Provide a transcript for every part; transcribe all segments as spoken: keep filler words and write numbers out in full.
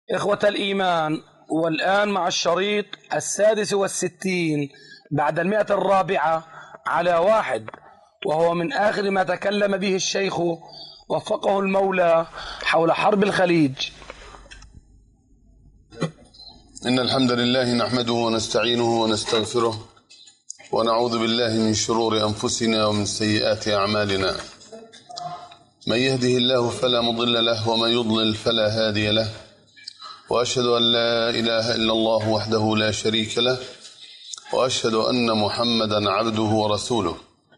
إخوة الإيمان، والآن مع الشريط السادس والستين بعد المئة الرابعة على واحد، وهو من آخر ما تكلم به الشيخ وفقه المولى حول حرب الخليج. إن الحمد لله نحمده ونستعينه ونستغفره ونعوذ بالله من شرور أنفسنا ومن سيئات أعمالنا. من يهده الله فلا مضل له ومن يضلل فلا هادي له، وأشهد أن لا إله إلا الله وحده لا شريك له، وأشهد أن محمدا عبده ورسوله.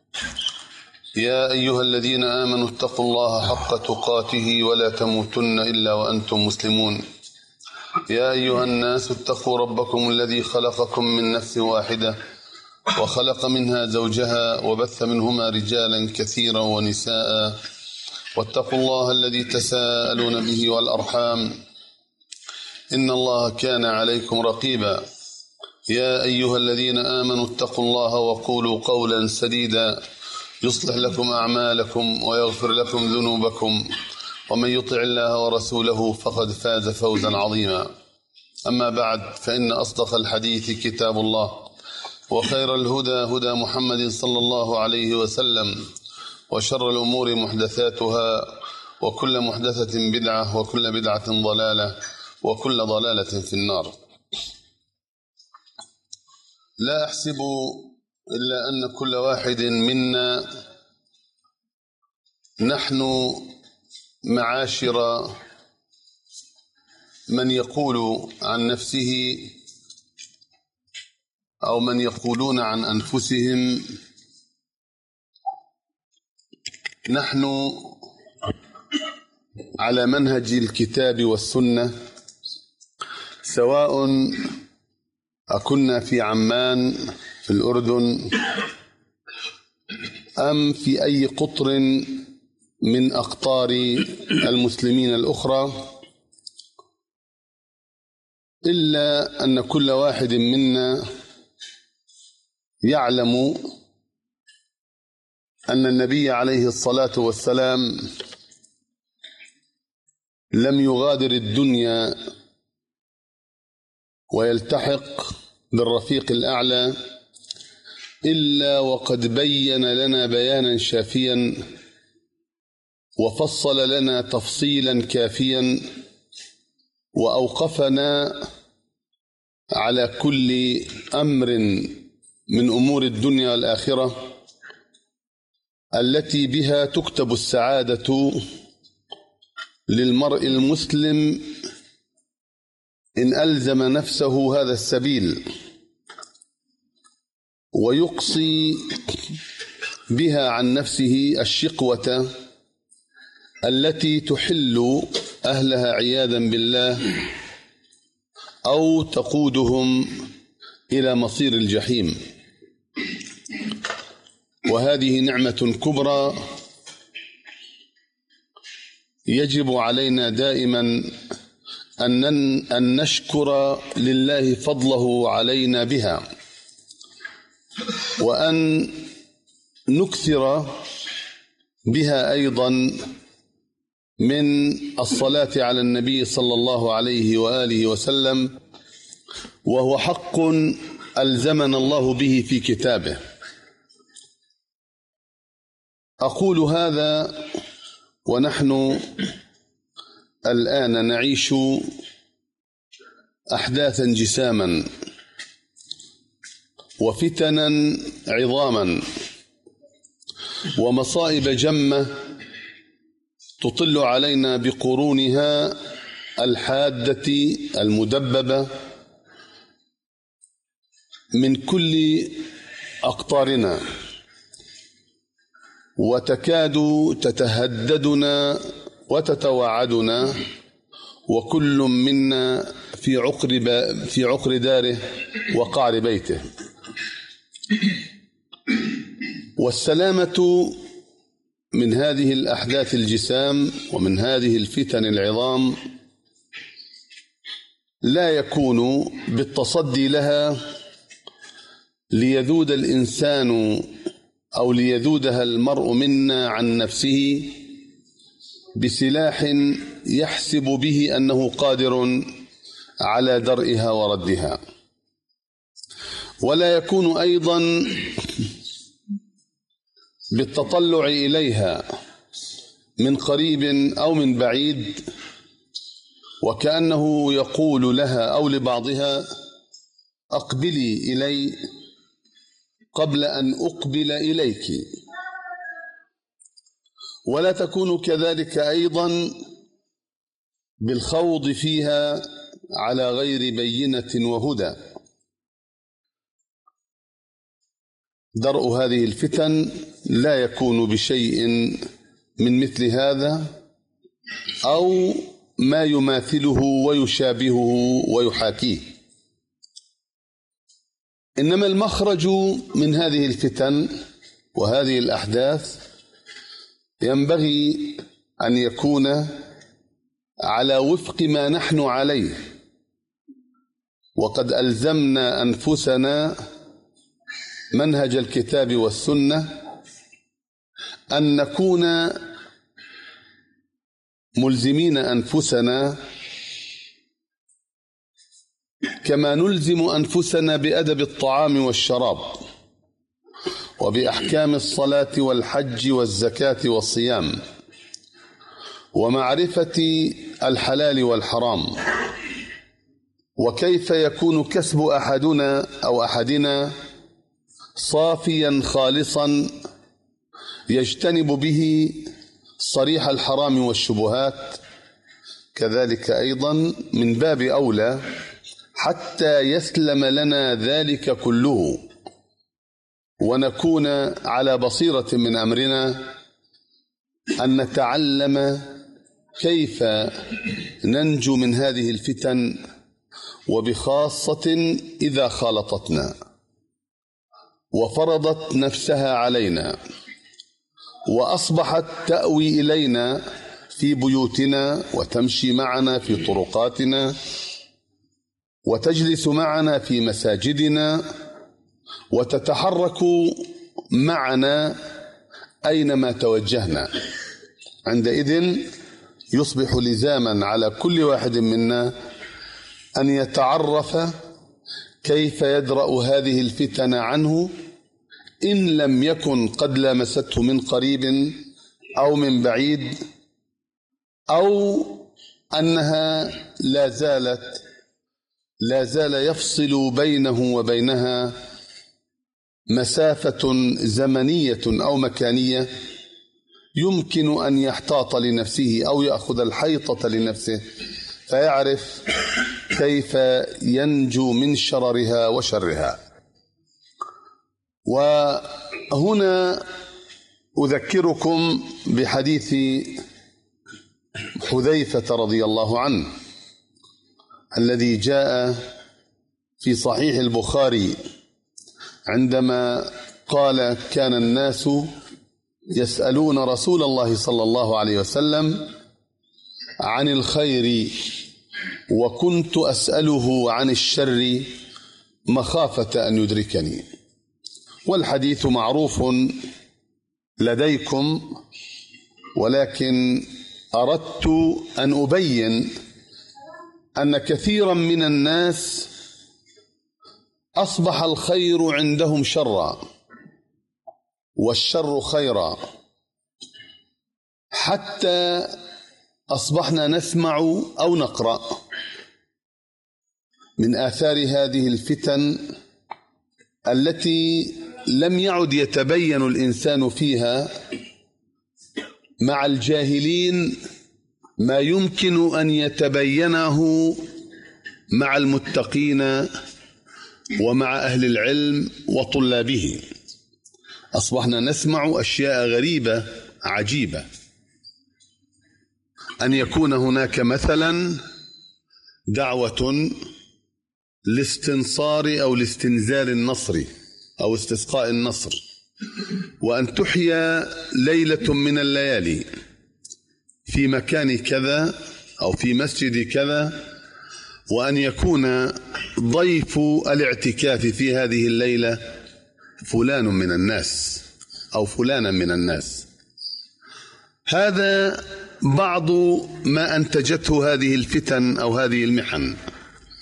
يا أيها الذين آمنوا اتقوا الله حق تقاته ولا تموتن إلا وأنتم مسلمون. يا أيها الناس اتقوا ربكم الذي خلقكم من نفس واحدة وخلق منها زوجها وبث منهما رجالا كثيرا ونساء، واتقوا الله الذي تساءلون به والأرحام إن الله كان عليكم رقيبا. يا أيها الذين آمنوا اتقوا الله وقولوا قولا سديدا يصلح لكم أعمالكم ويغفر لكم ذنوبكم، ومن يطع الله ورسوله فقد فاز فوزا عظيما. أما بعد، فإن أصدق الحديث كتاب الله، وخير الهدى هدى محمد صلى الله عليه وسلم، وشر الأمور محدثاتها، وكل محدثة بدعة، وكل بدعة ضلالة، وكل ضلالة في النار. لا أحسب إلا أن كل واحد منا، نحن معاشر من يقول عن نفسه أو من يقولون عن أنفسهم نحن على منهج الكتاب والسنة، سواء أكنا في عمان في الأردن أم في أي قطر من أقطار المسلمين الأخرى، إلا أن كل واحد منا يعلم أن النبي عليه الصلاة والسلام لم يغادر الدنيا ويلتحق بالرفيق الأعلى إلا وقد بين لنا بيانا شافيا، وفصل لنا تفصيلا كافيا، وأوقفنا على كل أمر من أمور الدنيا والآخرة التي بها تكتب السعادة للمرء المسلم إن ألزم نفسه هذا السبيل، ويقصي بها عن نفسه الشقوة التي تحل أهلها عياذا بالله أو تقودهم إلى مصير الجحيم. وهذه نعمة كبرى يجب علينا دائما أن نشكر لله فضله علينا بها، وأن نكثر بها أيضا من الصلاة على النبي صلى الله عليه وآله وسلم، وهو حق ألزمنا الله به في كتابه. أقول هذا ونحن الآن نعيش أحداثا جساما وفتنا عظاما ومصائب جمة تطل علينا بقرونها الحادة المدببة من كل أقطارنا، وتكاد تتهددنا وتتوعدنا، وكل منا في عقر في عقر داره وقعر بيته. والسلامة من هذه الأحداث الجسام ومن هذه الفتن العظام لا يكون بالتصدي لها ليذود الإنسان أو ليذودها المرء منا عن نفسه بسلاح يحسب به أنه قادر على درئها وردها. ولا يكون أيضا بالتطلع إليها من قريب أو من بعيد وكأنه يقول لها أو لبعضها أقبلي إلي قبل أن أقبل إليك. ولا تكون كذلك أيضا بالخوض فيها على غير بينة وهدى. درء هذه الفتن لا يكون بشيء من مثل هذا أو ما يماثله ويشابهه ويحاكيه. إنما المخرج من هذه الفتن وهذه الأحداث ينبغي أن يكون على وفق ما نحن عليه، وقد ألزمنا أنفسنا منهج الكتاب والسنة أن نكون ملزمين أنفسنا كما نلزم أنفسنا بأدب الطعام والشراب وبأحكام الصلاة والحج والزكاة والصيام ومعرفة الحلال والحرام، وكيف يكون كسب أحدنا أو أحدنا صافيا خالصا يجتنب به صريح الحرام والشبهات. كذلك أيضا من باب أولى حتى يسلم لنا ذلك كله ونكون على بصيرة من أمرنا أن نتعلم كيف ننجو من هذه الفتن، وبخاصة إذا خالطتنا وفرضت نفسها علينا وأصبحت تأوي إلينا في بيوتنا وتمشي معنا في طرقاتنا وتجلس معنا في مساجدنا وتتحرك معنا أينما توجهنا. عندئذ يصبح لزاما على كل واحد منا أن يتعرف كيف يدرأ هذه الفتن عنه إن لم يكن قد لامسته من قريب أو من بعيد، أو أنها لا زالت لا زال يفصل بينه وبينها مسافة زمنية أو مكانية يمكن أن يحتاط لنفسه أو يأخذ الحيطة لنفسه فيعرف كيف ينجو من شررها وشرها. وهنا أذكركم بحديث حذيفة رضي الله عنه الذي جاء في صحيح البخاري عندما قال: كان الناس يسألون رسول الله صلى الله عليه وسلم عن الخير وكنت أسأله عن الشر مخافة أن يدركني. والحديث معروف لديكم، ولكن أردت أن أبين أن كثيرا من الناس أصبح الخير عندهم شرا والشر خيرا، حتى أصبحنا نسمع أو نقرأ من آثار هذه الفتن التي لم يعد يتبين الإنسان فيها مع الجاهلين ما يمكن أن يتبينه مع المتقين ومع أهل العلم وطلابه. أصبحنا نسمع أشياء غريبة عجيبة، أن يكون هناك مثلا دعوة لاستنصار أو لاستنزال النصر أو استسقاء النصر، وأن تحيا ليلة من الليالي في مكان كذا أو في مسجد كذا، وأن يكون ضيف الاعتكاف في هذه الليلة فلان من الناس أو فلانا من الناس. هذا بعض ما أنتجته هذه الفتن أو هذه المحن.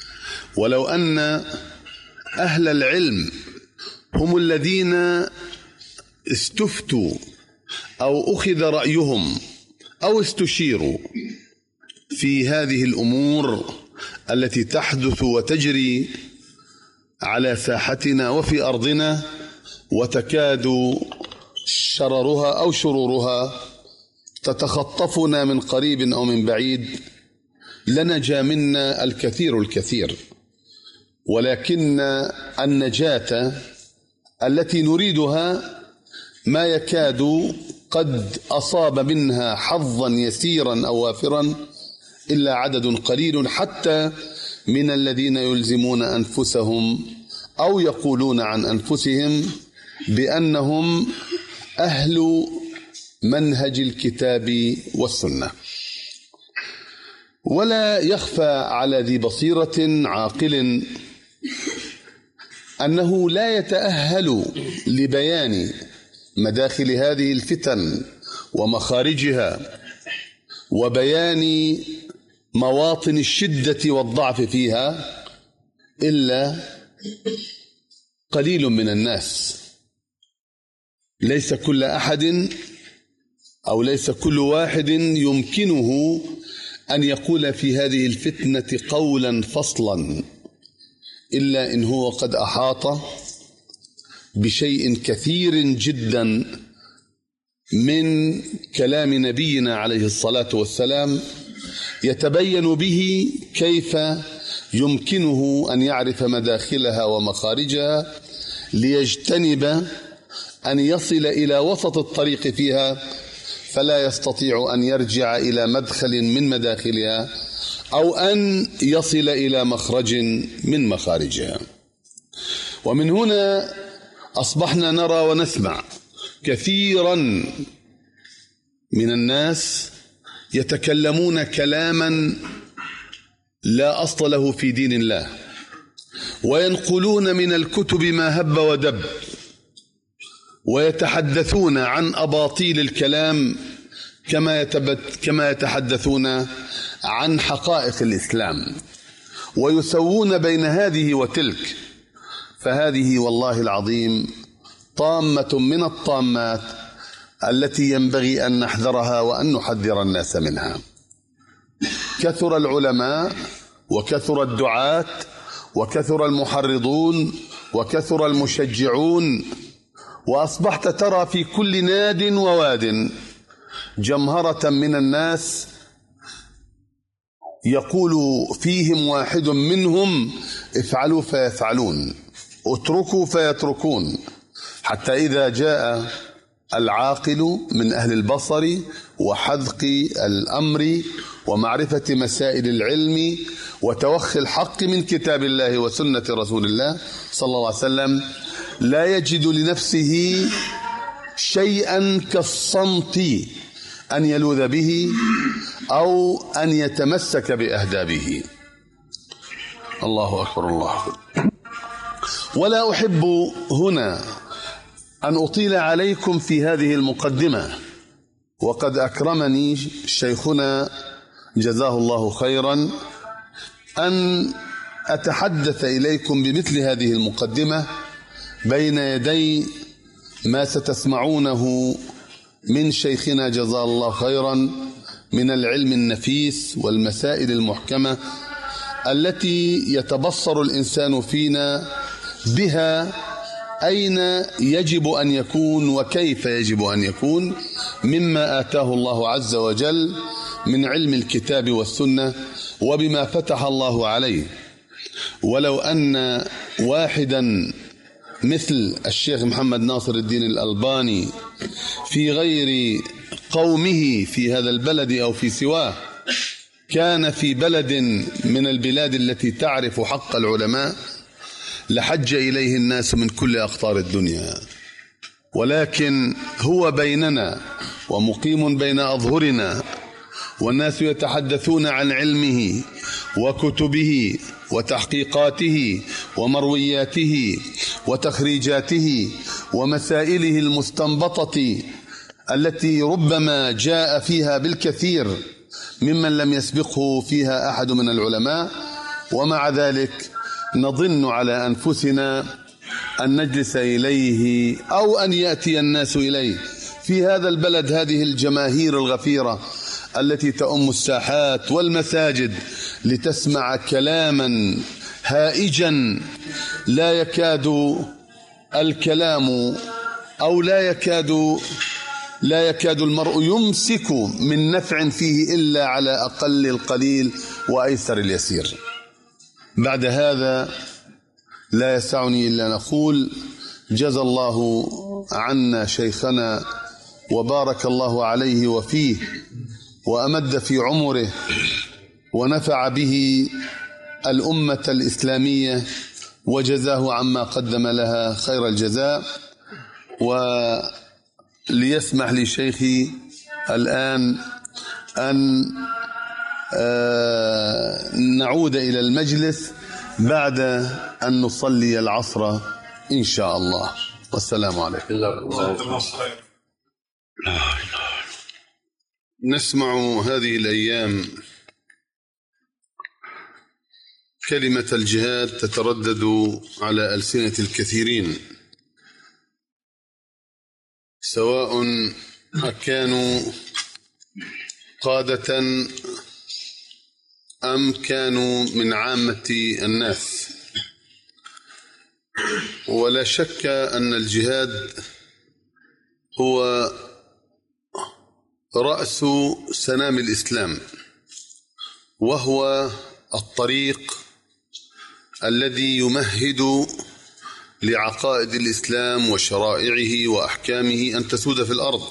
ولو أن أهل العلم هم الذين استفتوا أو أخذ رأيهم أو استشيروا في هذه الأمور التي تحدث وتجري على ساحتنا وفي أرضنا، وتكاد شررها أو شرورها تتخطفنا من قريب أو من بعيد، لنجا منا الكثير الكثير. ولكن النجاة التي نريدها ما يكاد قد أصاب منها حظا يسيرا أو وافرا إلا عدد قليل، حتى من الذين يلزمون أنفسهم أو يقولون عن أنفسهم بأنهم أهل منهج الكتاب والسنة. ولا يخفى على ذي بصيرة عاقل أنه لا يتأهل لبيان مداخل هذه الفتن ومخارجها وبيان مواطن الشدة والضعف فيها إلا قليل من الناس. ليس كل أحد أو ليس كل واحد يمكنه أن يقول في هذه الفتنة قولا فصلا، إلا إن هو قد أحاط بشيء كثير جدا من كلام نبينا عليه الصلاة والسلام، يتبين به كيف يمكنه أن يعرف مداخلها ومخارجها ليجتنب أن يصل إلى وسط الطريق فيها، فلا يستطيع أن يرجع إلى مدخل من مداخلها أو أن يصل إلى مخرج من مخارجها. ومن هنا أصبحنا نرى ونسمع كثيرا من الناس يتكلمون كلاما لا أصل له في دين الله، وينقلون من الكتب ما هب ودب، ويتحدثون عن أباطيل الكلام كما كما يتحدثون عن حقائق الإسلام، ويسوون بين هذه وتلك. فهذه والله العظيم طامة من الطامات التي ينبغي أن نحذرها وأن نحذر الناس منها. كثر العلماء وكثر الدعاة وكثر المحرضون وكثر المشجعون، وأصبحت ترى في كل ناد وواد جمهرة من الناس يقول فيهم واحد منهم: افعلوا فيفعلون، اتركوا فيتركون، حتى إذا جاء العاقل من أهل البصر وحذق الأمر ومعرفة مسائل العلم وتوخي الحق من كتاب الله وسنة رسول الله صلى الله عليه وسلم، لا يجد لنفسه شيئا كالصمت أن يلوذ به أو أن يتمسك بأهدابه. الله أكبر الله أكبر. ولا أحب هنا أن أطيل عليكم في هذه المقدمة، وقد أكرمني شيخنا جزاه الله خيرا أن أتحدث إليكم بمثل هذه المقدمة بين يدي ما ستسمعونه من شيخنا جزاه الله خيرا من العلم النفيس والمسائل المحكمة التي يتبصر الإنسان فينا بها أين يجب أن يكون وكيف يجب أن يكون مما آتاه الله عز وجل من علم الكتاب والسنة وبما فتح الله عليه. ولو أن واحدا مثل الشيخ محمد ناصر الدين الألباني في غير قومه في هذا البلد أو في سواه كان في بلد من البلاد التي تعرف حق العلماء لحج إليه الناس من كل أقطار الدنيا، ولكن هو بيننا ومقيم بين أظهرنا، والناس يتحدثون عن علمه وكتبه وتحقيقاته ومروياته وتخريجاته ومسائله المستنبطة التي ربما جاء فيها بالكثير ممن لم يسبقه فيها أحد من العلماء، ومع ذلك نظن على أنفسنا أن نجلس إليه أو أن يأتي الناس إليه في هذا البلد، هذه الجماهير الغفيرة التي تؤم الساحات والمساجد لتسمع كلاما هائجا لا يكاد الكلام أو لا يكاد لا يكاد المرء يمسك من نفع فيه إلا على أقل القليل وأيسر اليسير. بعد هذا لا يسعني إلا نقول جزى الله عنا شيخنا وبارك الله عليه وفيه وأمد في عمره ونفع به الأمة الإسلامية وجزاه عما قدم لها خير الجزاء. وليسمح لي شيخي الآن أن نعود إلى المجلس بعد أن نصلي العصر إن شاء الله، والسلام عليكم. نسمع هذه الأيام كلمة الجهاد تتردد على ألسنة الكثيرين، سواء كانوا قادة أم كانوا من عامة الناس. ولا شك أن الجهاد هو رأس سنام الإسلام، وهو الطريق الذي يمهد لعقائد الإسلام وشرائعه وأحكامه أن تسود في الأرض.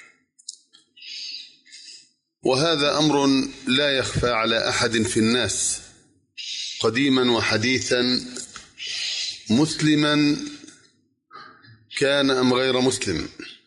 وهذا أمر لا يخفى على أحد في الناس قديما وحديثا، مسلما كان أم غير مسلم.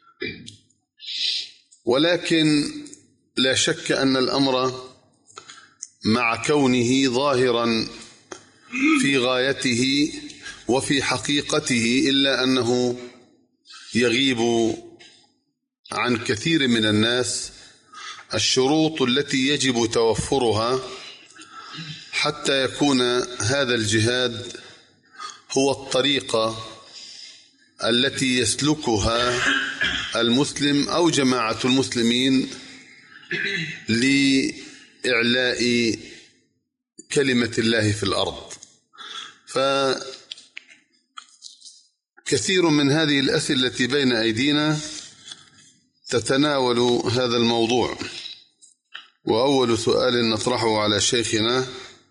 ولكن لا شك أن الأمر مع كونه ظاهرا في غايته وفي حقيقته إلا أنه يغيب عن كثير من الناس الشروط التي يجب توفرها حتى يكون هذا الجهاد هو الطريقة التي يسلكها المسلم أو جماعة المسلمين لإعلاء كلمة الله في الأرض. فكثير من هذه الأسئلة التي بين أيدينا تتناول هذا الموضوع. وأول سؤال نطرحه على شيخنا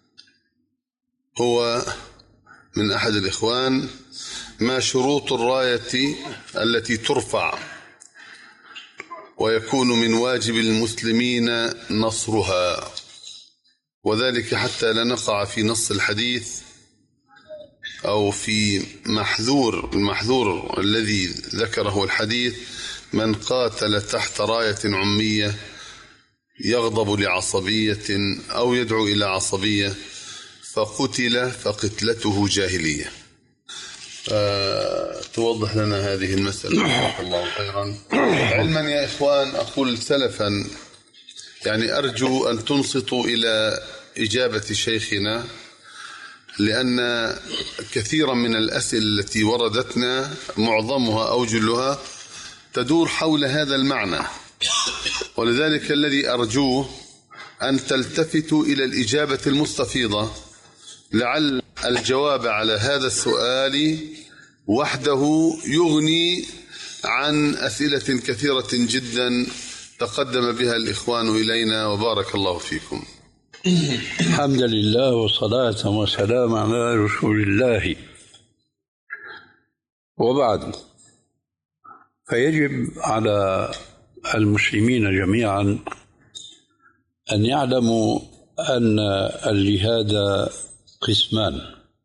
هو من أحد الإخوان: ما شروط الراية التي ترفع ويكون من واجب المسلمين نصرها، وذلك حتى لا نقع في نص الحديث أو في محذور المحذور الذي ذكره الحديث: من قاتل تحت راية عمية يغضب لعصبية أو يدعو إلى عصبية فقتل فقتلته جاهلية. توضح لنا هذه المسألة جزاك الله خيرا. علما يا إخوان، أقول سلفا، يعني أرجو أن تنصتوا إلى إجابة شيخنا، لأن كثيرا من الأسئلة التي وردتنا معظمها أو جلها تدور حول هذا المعنى، ولذلك الذي أرجوه أن تلتفتوا إلى الإجابة المستفيضة، لعل الجواب على هذا السؤال وحده يغني عن أسئلة كثيرة جدا تقدم بها الإخوان إلينا، وبارك الله فيكم. الحمد لله والصلاة والسلام على رسول الله، وبعد، فيجب على المسلمين جميعا أن يعلموا أن الجهاد قسمان: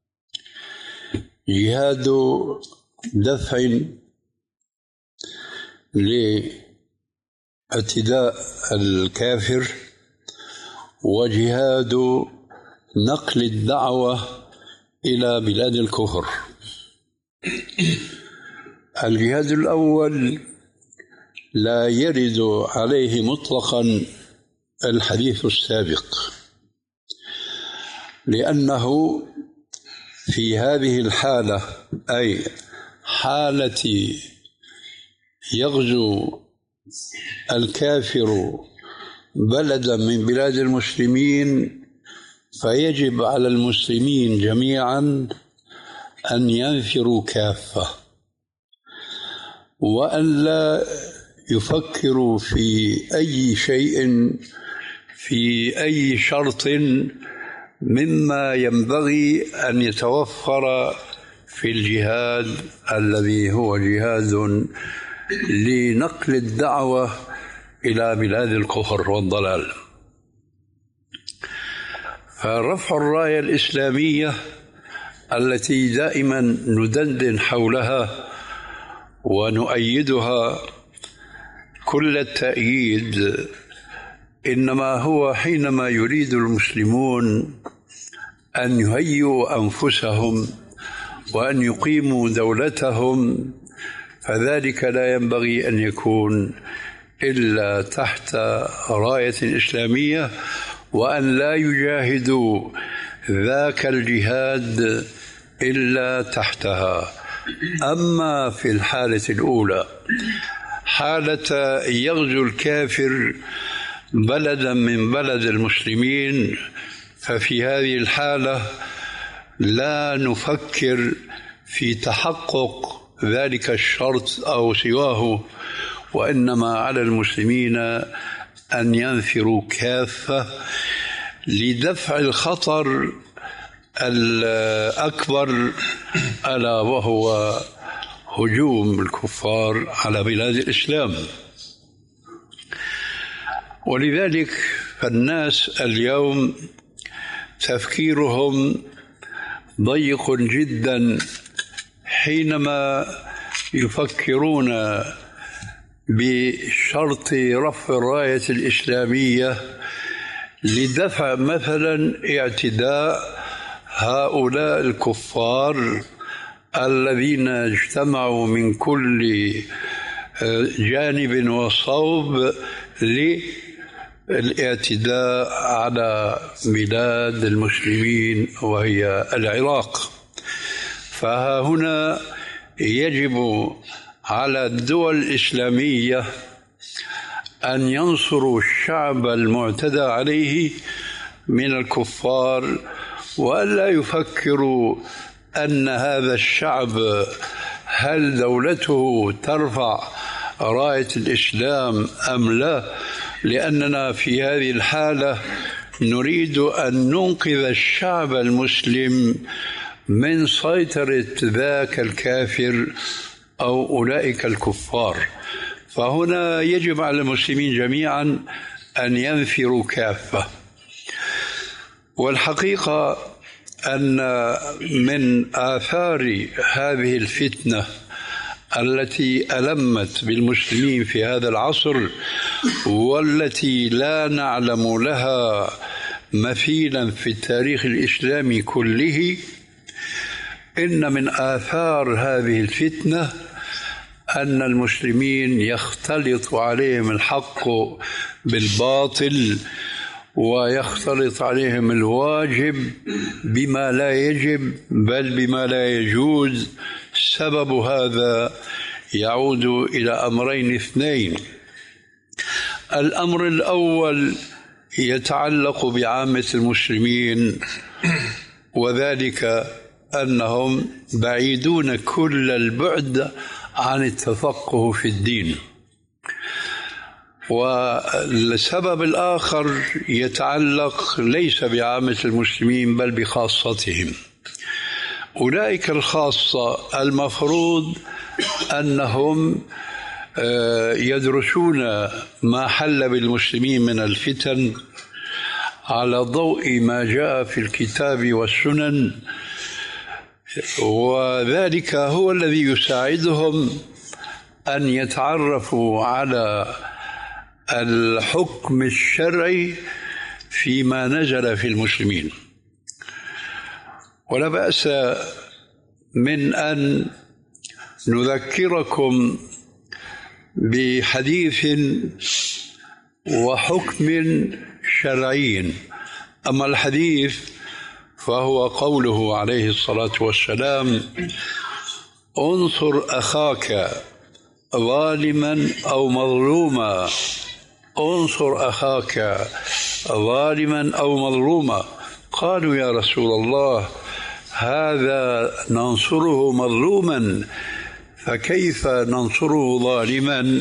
جهاد دفع لاعتداء الكافر، وجهاد نقل الدعوة إلى بلاد الكفر. الجهاد الأول لا يرد عليه مطلقا الحديث السابق، لأنه في هذه الحالة، أي حالة يغزو الكافر بلدا من بلاد المسلمين، فيجب على المسلمين جميعا أن ينفروا كافة، وأن لا يفكروا في أي شيء، في أي شرط مما ينبغي أن يتوفر في الجهاد الذي هو جهاد لنقل الدعوة إلى بلاد الكفر والضلال. فرفع الراية الإسلامية التي دائما ندندن حولها ونؤيدها كل التأييد، إنما هو حينما يريد المسلمون أن يهيئوا أنفسهم وأن يقيموا دولتهم، فذلك لا ينبغي أن يكون إلا تحت راية إسلامية، وأن لا يجاهدوا ذاك الجهاد إلا تحتها. أما في الحالة الأولى، حالة يغزو الكافر بلدا من بلد المسلمين، ففي هذه الحالة لا نفكر في تحقق ذلك الشرط أو سواه، وإنما على المسلمين أن ينفروا كافة لدفع الخطر الأكبر، ألا وهو هجوم الكفار على بلاد الإسلام. ولذلك فالناس اليوم تفكيرهم ضيق جدا حينما يفكرون بشرط رفع الراية الإسلامية لدفع مثلا اعتداء هؤلاء الكفار الذين اجتمعوا من كل جانب وصوب للاعتداء على بلاد المسلمين وهي العراق. فهنا يجب على الدول الإسلامية أن ينصروا الشعب المعتدى عليه من الكفار، وألا يفكروا أن هذا الشعب هل دولته ترفع راية الإسلام أم لا، لأننا في هذه الحالة نريد أن ننقذ الشعب المسلم من سيطرة ذاك الكافر أو أولئك الكفار. فهنا يجب على المسلمين جميعا أن ينفروا كافة. والحقيقة أن من آثار هذه الفتنة التي ألمت بالمسلمين في هذا العصر، والتي لا نعلم لها مثيلا في التاريخ الإسلامي كله، إن من آثار هذه الفتنة أن المسلمين يختلط عليهم الحق بالباطل، ويختلط عليهم الواجب بما لا يجب بل بما لا يجوز. سبب هذا يعود إلى أمرين اثنين. الأمر الأول يتعلق بعامة المسلمين، وذلك أنهم بعيدون كل البعد عن التفقه في الدين. والسبب الآخر يتعلق ليس بعامة المسلمين بل بخاصتهم. أولئك الخاصة المفروض أنهم يدرسون ما حل بالمسلمين من الفتن على ضوء ما جاء في الكتاب والسنن، وذلك هو الذي يساعدهم أن يتعرفوا على الحكم الشرعي فيما نزل في المسلمين. ولا بأس من أن نذكركم بحديث وحكم شرعي. أما الحديث فهو قوله عليه الصلاة والسلام: انصر أخاك ظالما أو مظلوما، انصر أخاك ظالما أو مظلوما. قالوا: يا رسول الله، هذا ننصره مظلوما، فكيف ننصره ظالما؟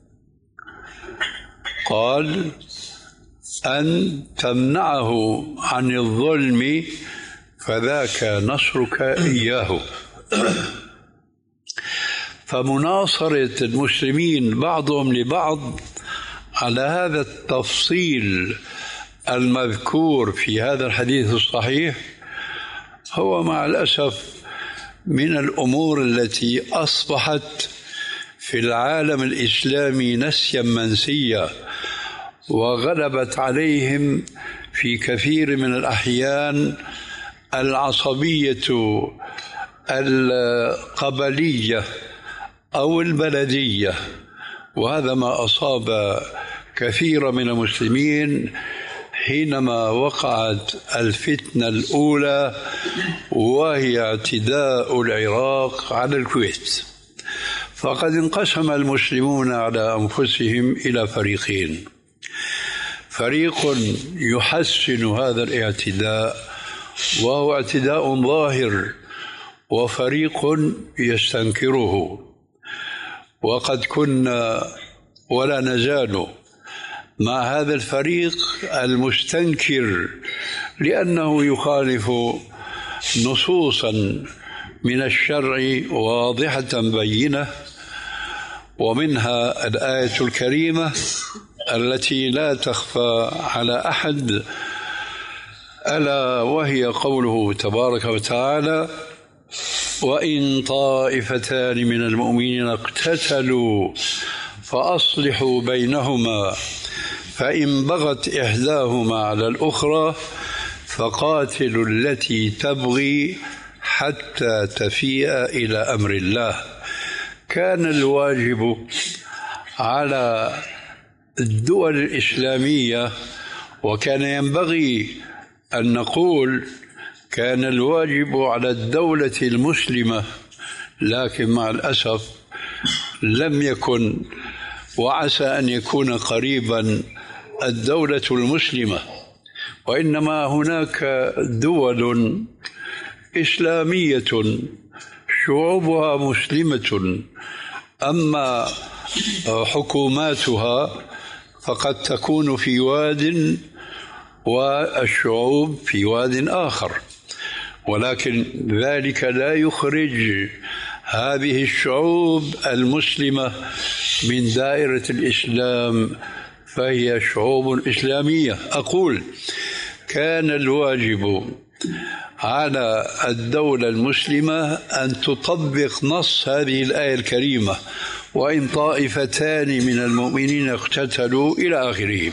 قال: أن تمنعه عن الظلم، فذاك نصرك إياه. فمناصرة المسلمين بعضهم لبعض على هذا التفصيل المذكور في هذا الحديث الصحيح هو مع الأسف من الأمور التي أصبحت في العالم الإسلامي نسيا منسيا، وغلبت عليهم في كثير من الأحيان العصبية القبلية أو البلدية، وهذا ما أصاب كثير من المسلمين حينما وقعت الفتنة الأولى، وهي اعتداء العراق على الكويت. فقد انقسم المسلمون على أنفسهم إلى فريقين: فريق يحسن هذا الاعتداء وهو اعتداء ظاهر، وفريق يستنكره. وقد كنا ولا نزال مع هذا الفريق المستنكر، لأنه يخالف نصوصا من الشرع واضحة بينة، ومنها الآية الكريمة التي لا تخفى على أحد، ألا وهي قوله تبارك وتعالى: وإن طائفتان من المؤمنين اقتتلوا فأصلحوا بينهما فإن بغت إحداهما على الأخرى فقاتلوا التي تبغي حتى تفيء إلى أمر الله. كان الواجب على الدول الإسلامية، وكان ينبغي أن نقول كان الواجب على الدولة المسلمة، لكن مع الأسف لم يكن، وعسى أن يكون قريبا الدولة المسلمة، وإنما هناك دول إسلامية شعوبها مسلمة، أما حكوماتها فقد تكون في واد والشعوب في واد آخر، ولكن ذلك لا يخرج هذه الشعوب المسلمة من دائرة الإسلام، فهي شعوب إسلامية. أقول كان الواجب على الدولة المسلمة أن تطبق نص هذه الآية الكريمة: وإن طائفتان من المؤمنين اقتتلوا إلى آخره.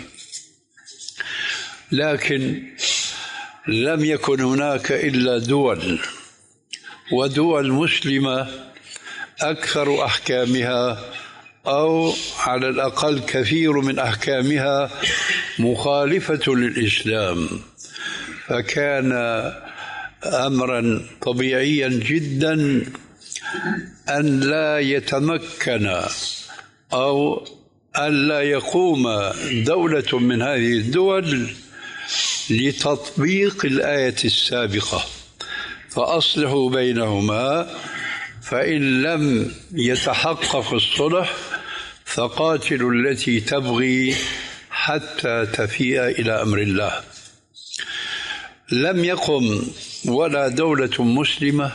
لكن لم يكن هناك إلا دول، ودول مسلمة أكثر أحكامها أو على الأقل كثير من أحكامها مخالفة للإسلام، فكان أمرا طبيعيا جدا أن لا يتمكن أو أن لا يقوم دولة من هذه الدول لتطبيق الآية السابقة: فأصلحوا بينهما فإن لم يتحقق الصلح فقاتلوا التي تبغي حتى تفيء إلى أمر الله. لم يقم ولا دولة مسلمة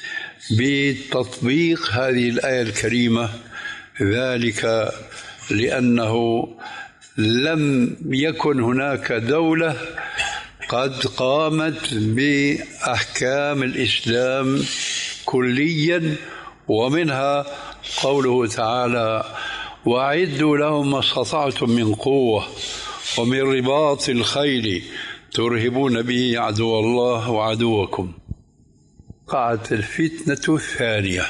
بتطبيق هذه الآية الكريمة، ذلك لأنه لم يكن هناك دولة قد قامت بأحكام الإسلام كليا، ومنها قوله تعالى: وأعدوا لهم ما استطعتم من قوة ومن رباط الخيل ترهبون به عدو الله وعدوكم. وقعت الفتنة الثانية،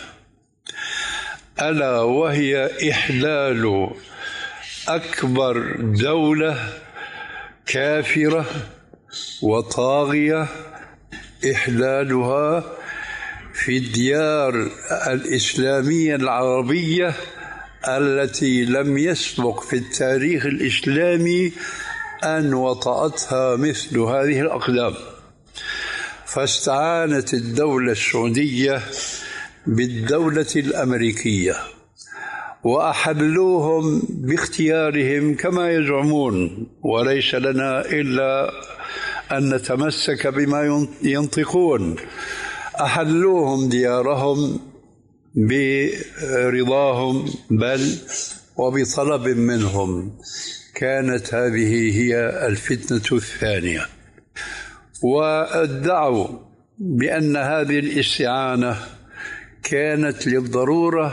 ألا وهي إحلال أكبر دولة كافرة وطاغية إحلالها في الديار الإسلامية العربية التي لم يسبق في التاريخ الإسلامي أن وطأتها مثل هذه الأقدام. فاستعانت الدولة السعودية بالدولة الأمريكية وأحلوهم باختيارهم كما يزعمون، وليس لنا إلا أن نتمسك بما ينطقون. أحلوهم ديارهم برضاهم بل وبطلب منهم. كانت هذه هي الفتنة الثانية، وادعوا بأن هذه الاستعانة كانت للضرورة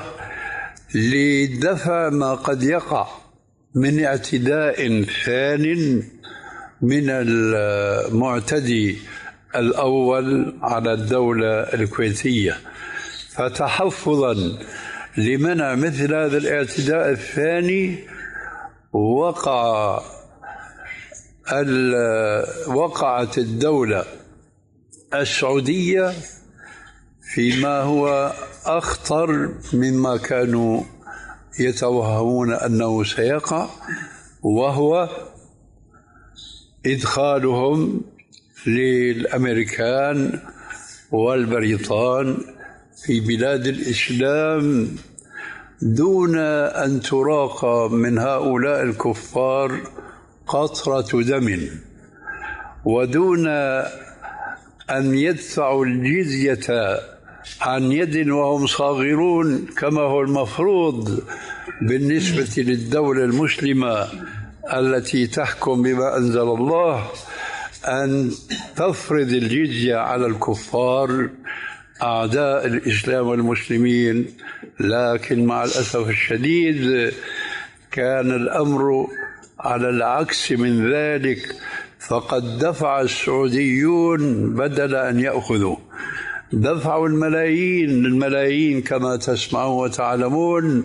لدفع ما قد يقع من اعتداء ثان من المعتدي الأول على الدولة الكويتية، فتحفظا لمنع مثل هذا الاعتداء الثاني وقع وقعت الدولة السعودية فيما هو أخطر مما كانوا يتوهمون أنه سيقع، وهو إدخالهم للأمريكان والبريطان في بلاد الإسلام دون أن تراق من هؤلاء الكفار قطرة دم، ودون أن يدفعوا الجزية عن يد وهم صاغرون كما هو المفروض بالنسبة للدولة المسلمة التي تحكم بما أنزل الله، أن تفرض الجزية على الكفار أعداء الإسلام والمسلمين. لكن مع الأسف الشديد كان الأمر على العكس من ذلك، فقد دفع السعوديون بدل أن يأخذوا، دفعوا الملايين الملايين كما تسمعون وتعلمون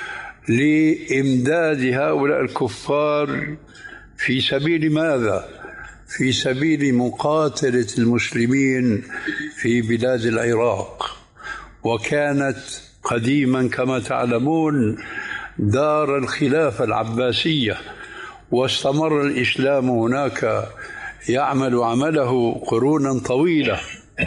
لإمداد هؤلاء الكفار. في سبيل ماذا؟ في سبيل مقاتلة المسلمين في بلاد العراق، وكانت قديما كما تعلمون دار الخلافة العباسية، واستمر الإسلام هناك يعمل عمله قرونا طويلة.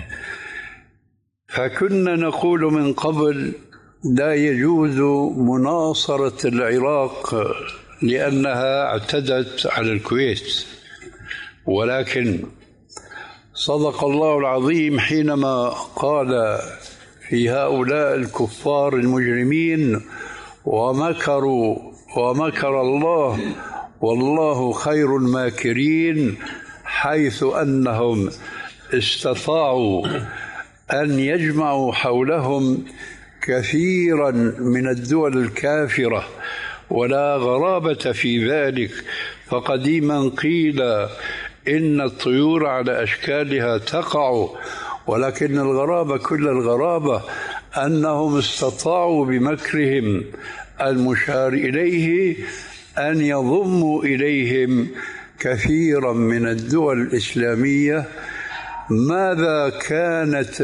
فكنا نقول من قبل لا يجوز مناصرة العراق لأنها اعتدت على الكويت، ولكن صدق الله العظيم حينما قال في هؤلاء الكفار المجرمين: ومكروا ومكر الله والله خير الماكرين، حيث أنهم استطاعوا أن يجمعوا حولهم كثيرا من الدول الكافرة، ولا غرابة في ذلك. فقديما قيل إن الطيور على أشكالها تقع، ولكن الغرابة كل الغرابة أنهم استطاعوا بمكرهم المشار إليه أن يضموا إليهم كثيرا من الدول الإسلامية. ماذا كانت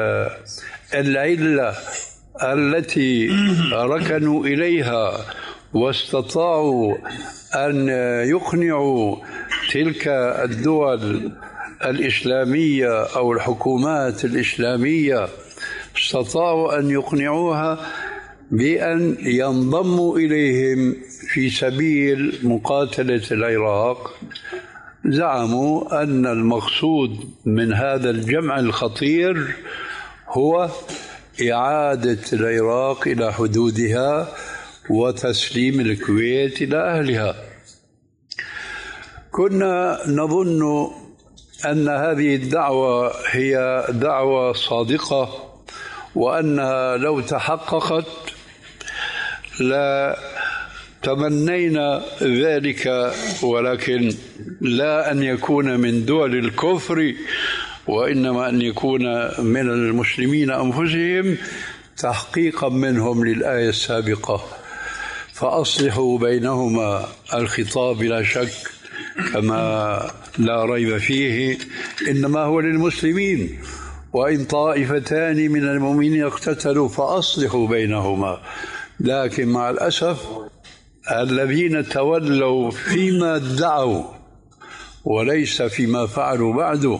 العلة التي ركنوا إليها واستطاعوا أن يقنعوا تلك الدول الإسلامية أو الحكومات الإسلامية؟ استطاعوا أن يقنعوها بأن ينضموا إليهم في سبيل مقاتلة العراق. زعموا أن المقصود من هذا الجمع الخطير هو إعادة العراق إلى حدودها وتسليم الكويت إلى أهلها. كنا نظن أن هذه الدعوة هي دعوة صادقة، وأنها لو تحققت لا تمنينا ذلك، ولكن لا أن يكون من دول الكفر، وإنما أن يكون من المسلمين أنفسهم، تحقيقا منهم للآية السابقة: فأصلحوا بينهما. الخطاب لا شك كما لا ريب فيه إنما هو للمسلمين، وإن طائفتان من المؤمنين اقتتلوا فأصلحوا بينهما. لكن مع الأسف الذين تولوا فيما ادعوا وليس فيما فعلوا بعده،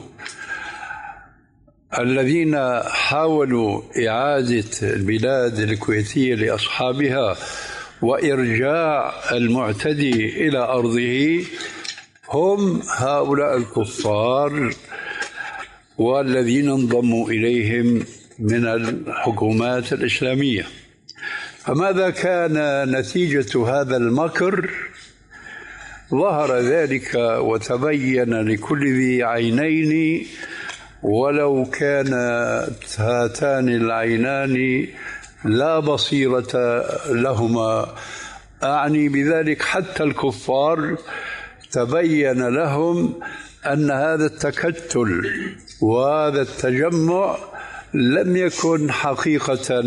الذين حاولوا إعادة البلاد الكويتية لأصحابها وإرجاع المعتدي إلى أرضه، هم هؤلاء الكفار والذين انضموا إليهم من الحكومات الإسلامية. فماذا كان نتيجة هذا المكر؟ ظهر ذلك وتبين لكل ذي عينين، ولو كانت هاتان العينان لا بصيرة لهما. أعني بذلك حتى الكفار تبين لهم أن هذا التكتل وهذا التجمع لم يكن حقيقة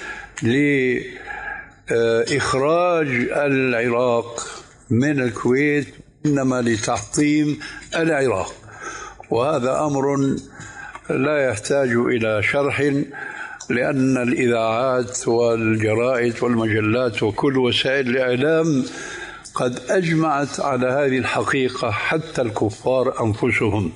لإخراج العراق من الكويت، إنما لتحطيم العراق. وهذا أمر لا يحتاج إلى شرح، لأن الإذاعات والجرائد والمجلات وكل وسائل الإعلام قد أجمعت على هذه الحقيقة، حتى الكفار أنفسهم.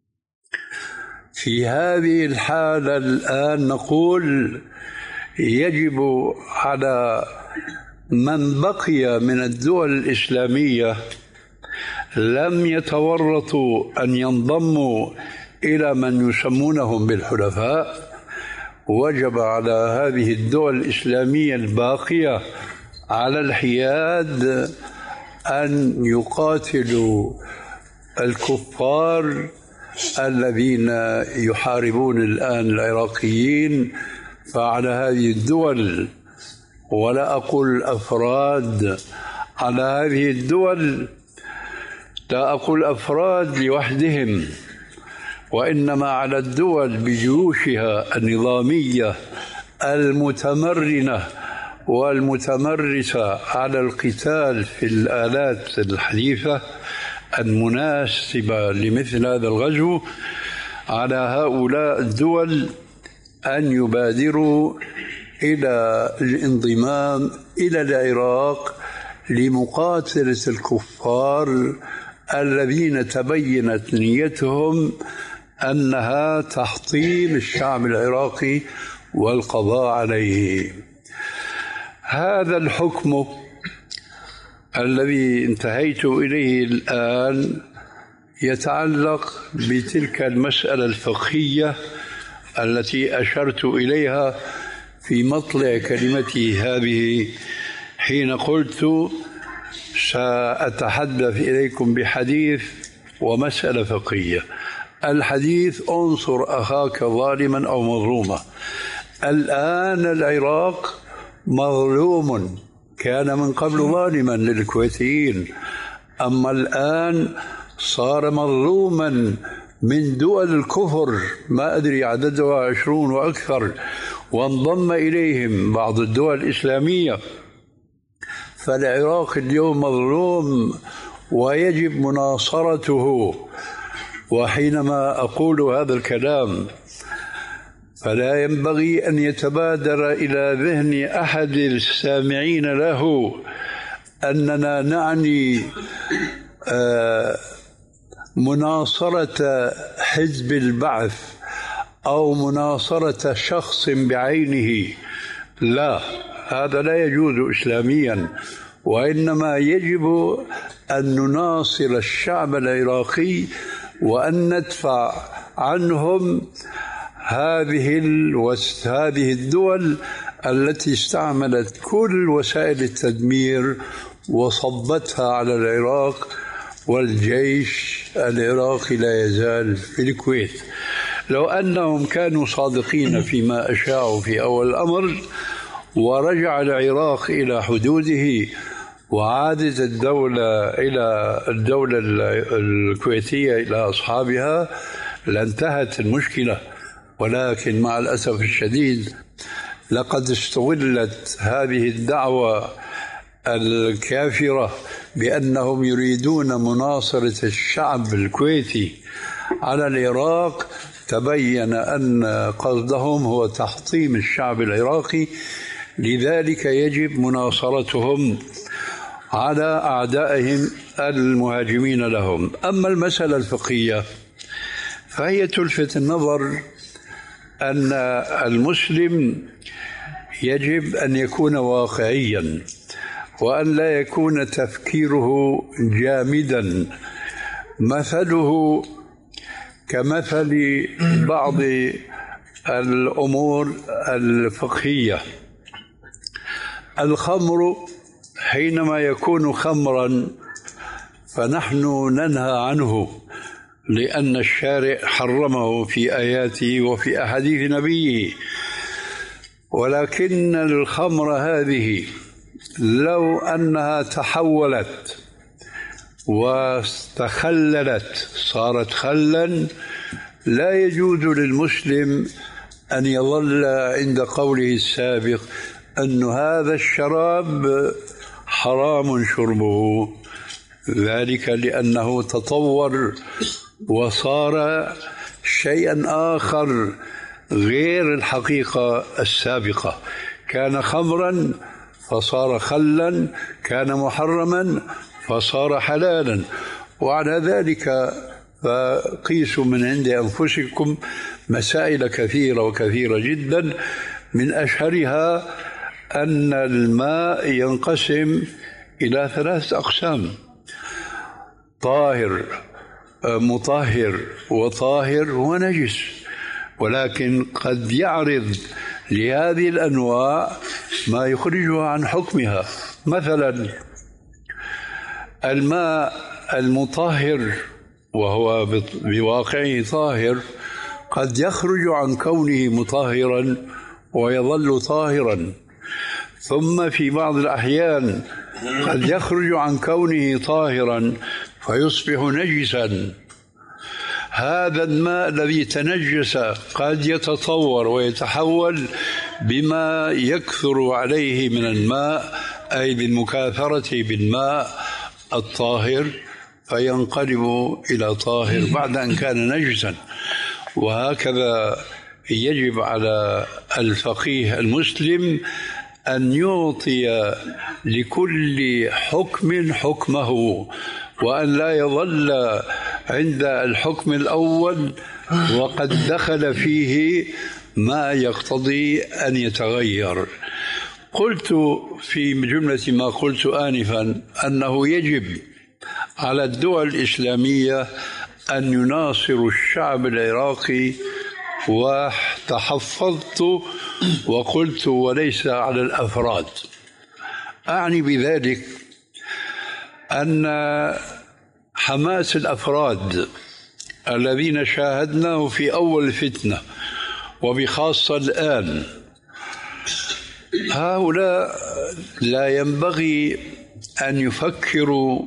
في هذه الحالة الآن نقول يجب على من بقي من الدول الإسلامية لم يتورطوا أن ينضموا إلى من يسمونهم بالحلفاء، وجب على هذه الدول الإسلامية الباقية على الحياد أن يقاتلوا الكفار الذين يحاربون الآن العراقيين. فعلى هذه الدول، ولا أقول أفراد، على هذه الدول، لا أقول أفراد لوحدهم، وإنما على الدول بجيوشها النظامية المتمرنة والمتمرسة على القتال في الآلات الحديثة المناسبة لمثل هذا الغزو، على هؤلاء الدول أن يبادروا إلى الانضمام إلى العراق لمقاتلة الكفار الذين تبينت نيتهم أنها تحطيم الشعب العراقي والقضاء عليه. هذا الحكم الذي انتهيت إليه الآن يتعلق بتلك المسألة الفقهية التي أشرت إليها في مطلع كلمتي هذه، حين قلت سأتحدث إليكم بحديث ومسألة فقهية. الحديث: انصر أخاك ظالما أو مظلوما. الآن العراق مظلوم، كان من قبل ظالما للكويتيين، أما الآن صار مظلوما من دول الكفر، ما أدري عددها عشرون وأكثر، وانضم إليهم بعض الدول الإسلامية. فالعراق اليوم مظلوم ويجب مناصرته. وحينما أقول هذا الكلام فلا ينبغي أن يتبادر إلى ذهن أحد السامعين له أننا نعني مناصرة حزب البعث أو مناصرة شخص بعينه. لا، هذا لا يجوز إسلاميا، وإنما يجب أن نناصر الشعب العراقي وأن ندفع عنهم هذه هذه الدول التي استعملت كل وسائل التدمير وصبتها على العراق، والجيش العراقي لا يزال في الكويت. لو أنهم كانوا صادقين فيما أشاعوا في أول الأمر ورجع العراق إلى حدوده وعادت الدولة إلى الدولة الكويتية إلى أصحابها لانتهت المشكلة. ولكن مع الأسف الشديد لقد استغلت هذه الدعوة الكافرة بأنهم يريدون مناصرة الشعب الكويتي على العراق، تبين أن قصدهم هو تحطيم الشعب العراقي، لذلك يجب مناصرتهم على أعدائهم المهاجمين لهم. أما المسألة الفقهية فهي تلفت النظر أن المسلم يجب أن يكون واقعيا، وأن لا يكون تفكيره جامدا مثله كمثل بعض الأمور الفقهية. الخمر حينما يكون خمرا فنحن ننهى عنه لأن الشارع حرمه في آياته وفي أحاديث نبيه، ولكن الخمر هذه لو أنها تحولت واستخللت صارت خلا، لا يجوز للمسلم أن يظل عند قوله السابق أن هذا الشراب حرام شربه، ذلك لأنه تطور وصار شيئا آخر غير الحقيقة السابقة. كان خمرا فصار خلا، كان محرما فصار حلالا. وعلى ذلك فقيسوا من عند أنفسكم مسائل كثيرة وكثيرة جدا، من أشهرها أن الماء ينقسم إلى ثلاث أقسام: طاهر، مطهر، وطاهر ونجس. ولكن قد يعرض لهذه الأنواع ما يخرجها عن حكمها. مثلا الماء المطهر وهو بواقعه طاهر قد يخرج عن كونه مطهرا ويظل طاهرا، ثم في بعض الأحيان قد يخرج عن كونه طاهرا فيصبح نجسا. هذا الماء الذي تنجس قد يتطور ويتحول بما يكثر عليه من الماء، أي بالمكاثرة بالماء الطاهر، فينقلب إلى طاهر بعد أن كان نجسا. وهكذا يجب على الفقيه المسلم أن يعطي لكل حكم حكمه، وأن لا يظل عند الحكم الأول وقد دخل فيه ما يقتضي أن يتغير. قلت في جملة ما قلت آنفا أنه يجب على الدول الإسلامية أن يناصروا الشعب العراقي، وتحفظت وقلت وليس على الأفراد. أعني بذلك أن حماس الأفراد الذين شاهدناه في أول الفتنة وبخاصة الآن، هؤلاء لا ينبغي أن يفكروا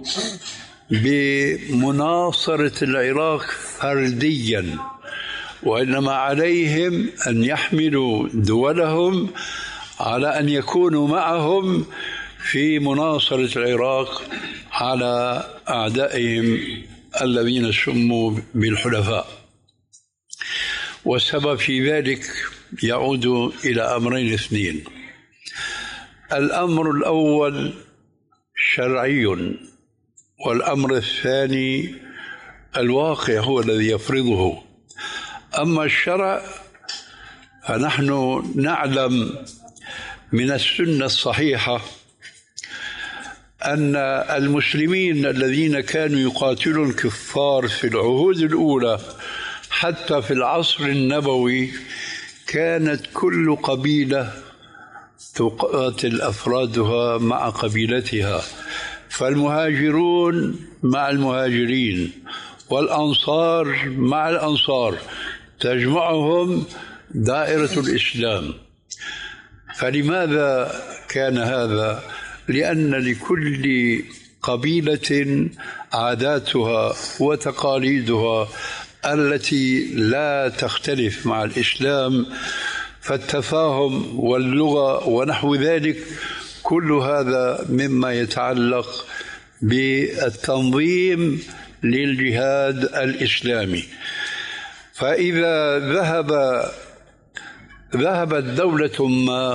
بمناصرة العراق فرديا، وإنما عليهم أن يحملوا دولهم على أن يكونوا معهم في مناصرة العراق على أعدائهم الذين سموا بالحلفاء. والسبب في ذلك يعود إلى أمرين اثنين: الأمر الأول شرعي، والأمر الثاني الواقع هو الذي يفرضه. أما الشرع فنحن نعلم من السنة الصحيحة أن المسلمين الذين كانوا يقاتلون الكفار في العهود الأولى حتى في العصر النبوي كانت كل قبيلة تقاتل أفرادها مع قبيلتها، فالمهاجرون مع المهاجرين والأنصار مع الأنصار، تجمعهم دائرة الإسلام. فلماذا كان هذا؟ لأن لكل قبيلة عاداتها وتقاليدها التي لا تختلف مع الإسلام، فالتفاهم واللغة ونحو ذلك كل هذا مما يتعلق بالتنظيم للجهاد الإسلامي. فإذا ذهب ذهبت دولة ما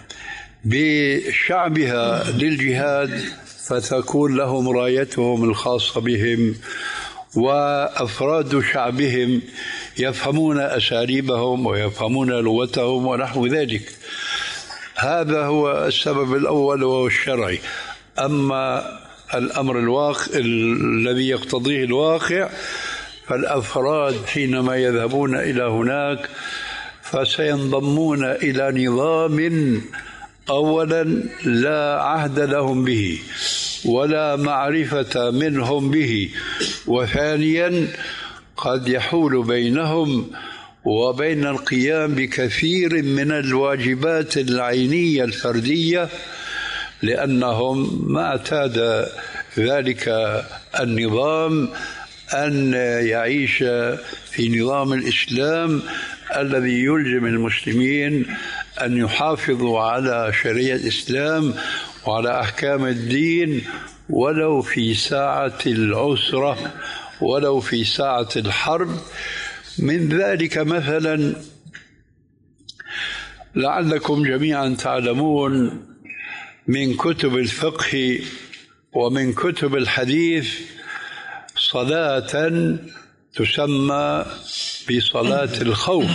بشعبها للجهاد فتكون لهم رايتهم الخاصة بهم، وأفراد شعبهم يفهمون أساليبهم ويفهمون لغتهم ونحو ذلك. هذا هو السبب الأول وهو الشرعي. أما الأمر الواقع الذي يقتضيه الواقع، فالأفراد حينما يذهبون إلى هناك فسينضمون إلى نظام أولا لا عهد لهم به ولا معرفة منهم به، وثانيا قد يحول بينهم وبين القيام بكثير من الواجبات العينية الفردية، لأنهم ما اعتاد ذلك النظام أن يعيش في نظام الإسلام الذي يلزم المسلمين أن يحافظوا على شريعة الإسلام وعلى أحكام الدين ولو في ساعة العسرة ولو في ساعة الحرب. من ذلك مثلا لعلكم جميعا تعلمون من كتب الفقه ومن كتب الحديث صلاة تسمى بصلاة الخوف.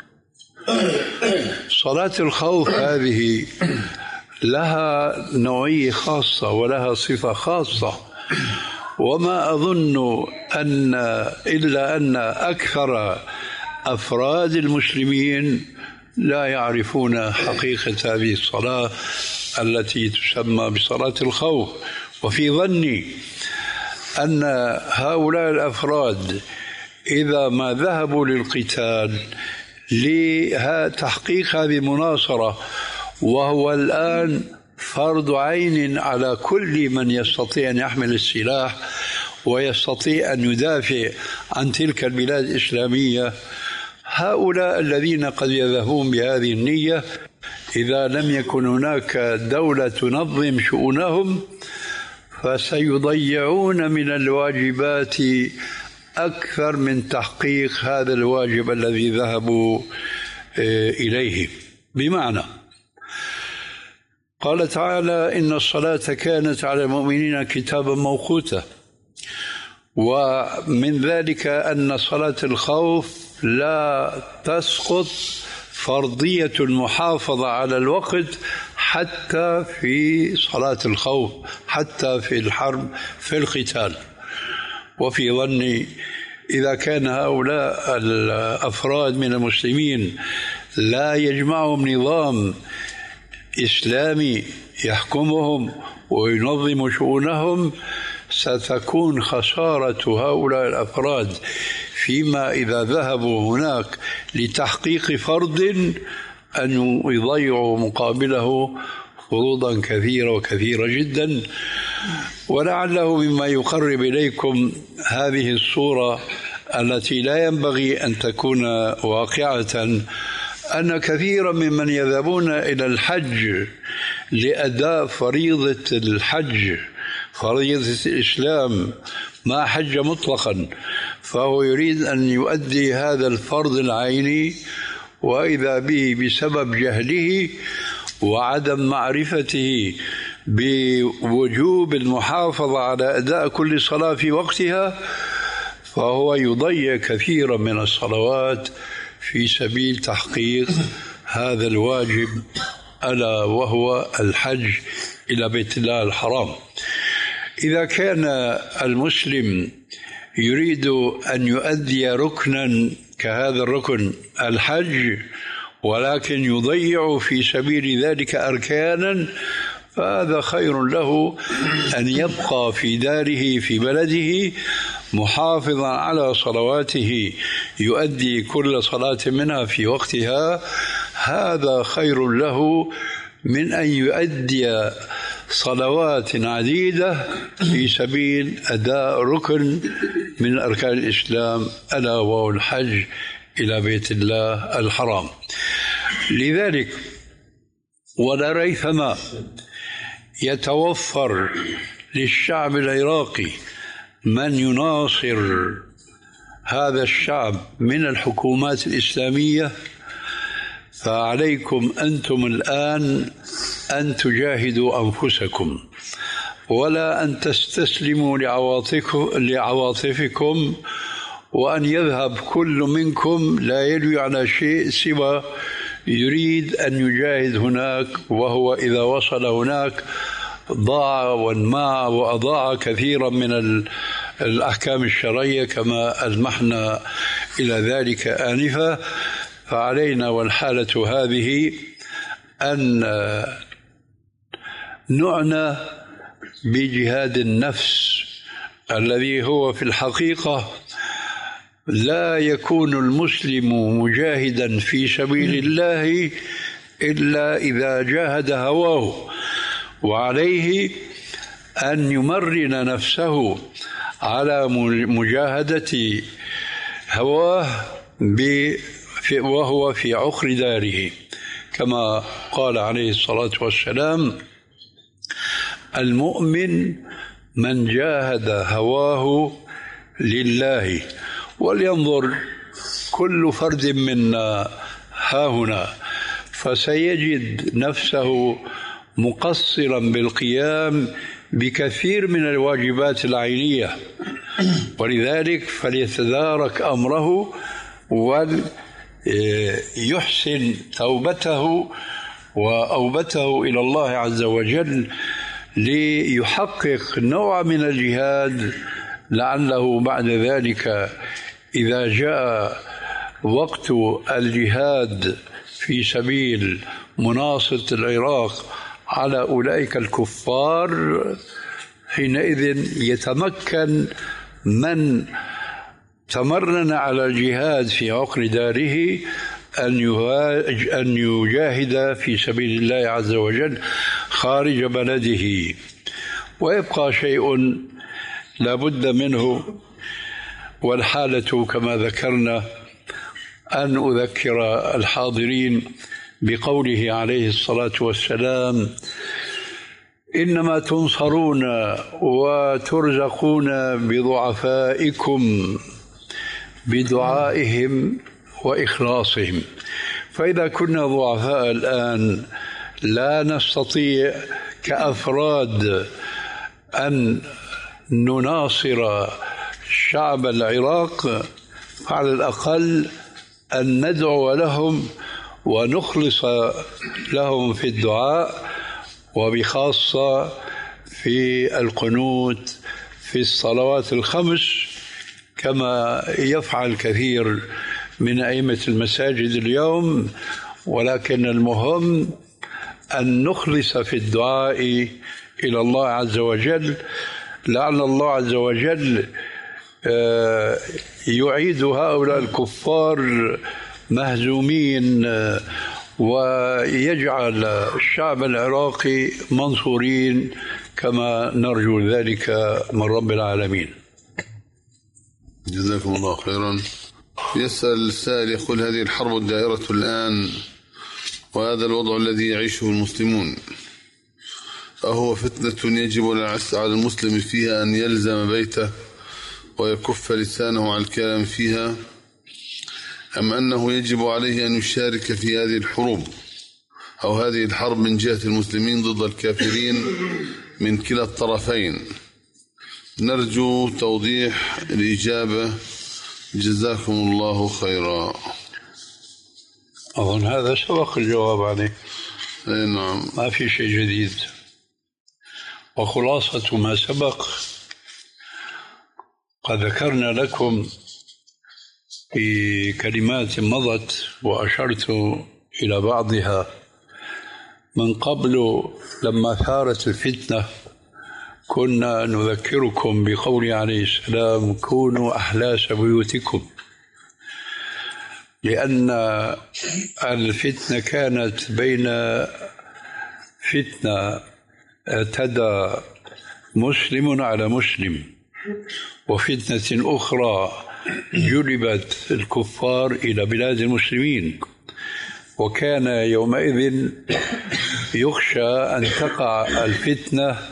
صلاة الخوف هذه لها نوعية خاصة ولها صفة خاصة، وما أظن أن إلا أن أكثر أفراد المسلمين لا يعرفون حقيقة هذه الصلاة التي تسمى بصلاة الخوف. وفي ظني أن هؤلاء الأفراد إذا ما ذهبوا للقتال لتحقيق هذه المناصرة، وهو الآن فرض عين على كل من يستطيع أن يحمل السلاح ويستطيع أن يدافع عن تلك البلاد الإسلامية، هؤلاء الذين قد يذهبون بهذه النية إذا لم يكن هناك دولة تنظم شؤونهم فسيضيعون من الواجبات أكثر من تحقيق هذا الواجب الذي ذهبوا إليه. بمعنى قال تعالى: إن الصلاة كانت على المؤمنين كتابا موقوتا. ومن ذلك أن صلاة الخوف لا تسقط فرضية المحافظة على الوقت حتى في صلاة الخوف، حتى في الحرب في القتال. وفي ظني إذا كان هؤلاء الأفراد من المسلمين لا يجمعهم نظام إسلامي يحكمهم وينظم شؤونهم، ستكون خسارة هؤلاء الأفراد فيما إذا ذهبوا هناك لتحقيق فرض أن يضيعوا مقابله فروضا كثيرة وكثيرة جدا. ولعله مما يقرب إليكم هذه الصورة التي لا ينبغي أن تكون واقعة، أن كثيرا ممن يذهبون إلى الحج لأداء فريضة الحج، فريضة الإسلام، ما حج مطلقا، فهو يريد أن يؤدي هذا الفرض العيني، وإذا به بسبب جهله وعدم معرفته بوجوب المحافظة على أداء كل صلاة في وقتها، فهو يضيع كثيرا من الصلوات في سبيل تحقيق هذا الواجب، ألا وهو الحج إلى بيت الله الحرام. إذا كان المسلم يريد أن يؤدي ركنا كهذا الركن الحج، ولكن يضيع في سبيل ذلك أركانا، فهذا خير له أن يبقى في داره في بلده محافظا على صلواته، يؤدي كل صلاة منها في وقتها. هذا خير له من أن يؤدي صلوات عديدة في سبيل أداء ركن من أركان الإسلام، ألا وهو الحج إلى بيت الله الحرام. لذلك ولا ريثما يتوفر للشعب العراقي من يناصر هذا الشعب من الحكومات الإسلامية، فعليكم أنتم الآن أن تجاهدوا أنفسكم، ولا أن تستسلموا لعواطفكم، وأن يذهب كل منكم لا يلوي على شيء سوى يريد أن يجاهد هناك، وهو إذا وصل هناك ضاع وانماع وأضاع كثيرا من الأحكام الشرعية كما ألمحنا إلى ذلك آنفا. فعلينا والحالة هذه أن نعنى بجهاد النفس الذي هو في الحقيقة لا يكون المسلم مجاهدا في سبيل الله إلا إذا جاهد هواه، وعليه أن يمرن نفسه على مجاهدة هواه وهو في عقر داره، كما قال عليه الصلاة والسلام: المؤمن من جاهد هواه لله. ولينظر كل فرد منا هاهنا فسيجد نفسه مقصرا بالقيام بكثير من الواجبات العينية، ولذلك فليتدارك أمره ويحسن توبته وأوبته إلى الله عز وجل ليحقق نوع من الجهاد، لعله بعد ذلك إذا جاء وقت الجهاد في سبيل مناصرة العراق على أولئك الكفار حينئذ يتمكن من تمرن على الجهاد في عقر داره أن يجاهد في سبيل الله عز وجل خارج بلده. ويبقى شيء لا بد منه، والحالة كما ذكرنا، أن أذكر الحاضرين بقوله عليه الصلاة والسلام: إنما تنصرون وترزقون بضعفائكم بدعائهم وإخلاصهم. فإذا كنا ضعفاء الآن لا نستطيع كأفراد أن نناصر شعب العراق، فعلى الأقل أن ندعو لهم ونخلص لهم في الدعاء، وبخاصة في القنوت في الصلوات الخمس، كما يفعل كثير من أئمة المساجد اليوم. ولكن المهم أن نخلص في الدعاء إلى الله عز وجل، لعل الله عز وجل يعيد هؤلاء الكفار مهزومين ويجعل الشعب العراقي منصورين كما نرجو ذلك من رب العالمين. جزاكم الله خيرا. يسأل السائل يقول: هذه الحرب الدائرة الآن وهذا الوضع الذي يعيشه المسلمون أهو فتنة يجب على المسلم فيها أن يلزم بيته ويكف لسانه عن الكلام فيها، أم أنه يجب عليه أن يشارك في هذه الحروب أو هذه الحرب من جهة المسلمين ضد الكافرين من كلا الطرفين؟ نرجو توضيح الإجابة، جزاكم الله خيرا. أظن هذا سبق الجواب عليه. أي نعم، ما في شيء جديد. وخلاصة ما سبق قد ذكرنا لكم في كلمات مضت وأشرت إلى بعضها من قبل. لما ثارت الفتنة كنا نذكركم بقول عليه السلام: كونوا أحلاس بيوتكم، لأن الفتنة كانت بين فتنة اعتدى مسلم على مسلم، وفتنة أخرى جلبت الكفار إلى بلاد المسلمين، وكان يومئذ يخشى أن تقع الفتنة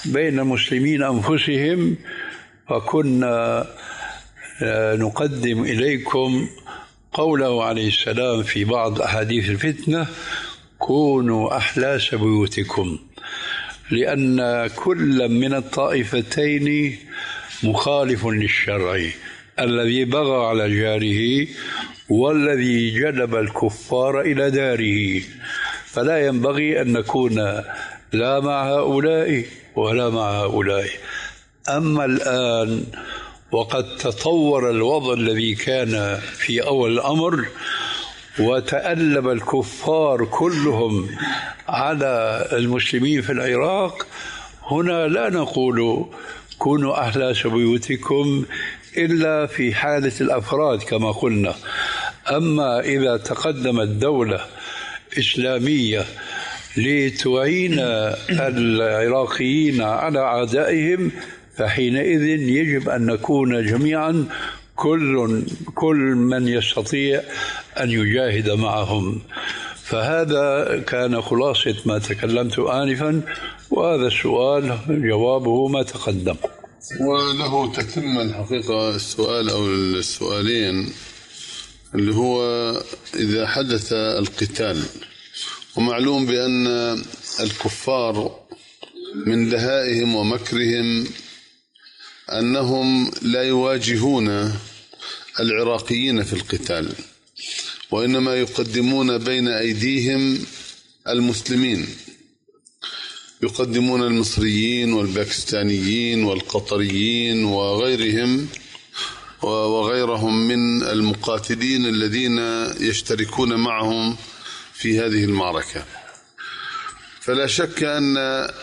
بين المسلمين أنفسهم، فكنا نقدم إليكم قوله عليه السلام في بعض أحاديث الفتنة: كونوا أحلاس بيوتكم، لأن كل من الطائفتين مخالف للشرع، الذي بغى على جاره والذي جلب الكفار إلى داره، فلا ينبغي أن نكون لا مع هؤلاء ولا مع هؤلاء. أما الآن وقد تطور الوضع الذي كان في أول الأمر وتألب الكفار كلهم على المسلمين في العراق، هنا لا نقول كونوا أحلاس بيوتكم إلا في حالة الأفراد كما قلنا. أما إذا تقدمت دولة إسلامية لتعين العراقيين على أعدائهم، فحينئذ يجب أن نكون جميعا كل كل من يستطيع أن يجاهد معهم. فهذا كان خلاصة ما تكلمت آنفا، وهذا السؤال جوابه ما تقدم. وله تتم الحقيقة السؤال أو السؤالين، اللي هو إذا حدث القتال، ومعلوم بأن الكفار من دهائهم ومكرهم أنهم لا يواجهون العراقيين في القتال، وإنما يقدمون بين أيديهم المسلمين، يقدمون المصريين والباكستانيين والقطريين وغيرهم وغيرهم من المقاتلين الذين يشتركون معهم في هذه المعركة. فلا شك أن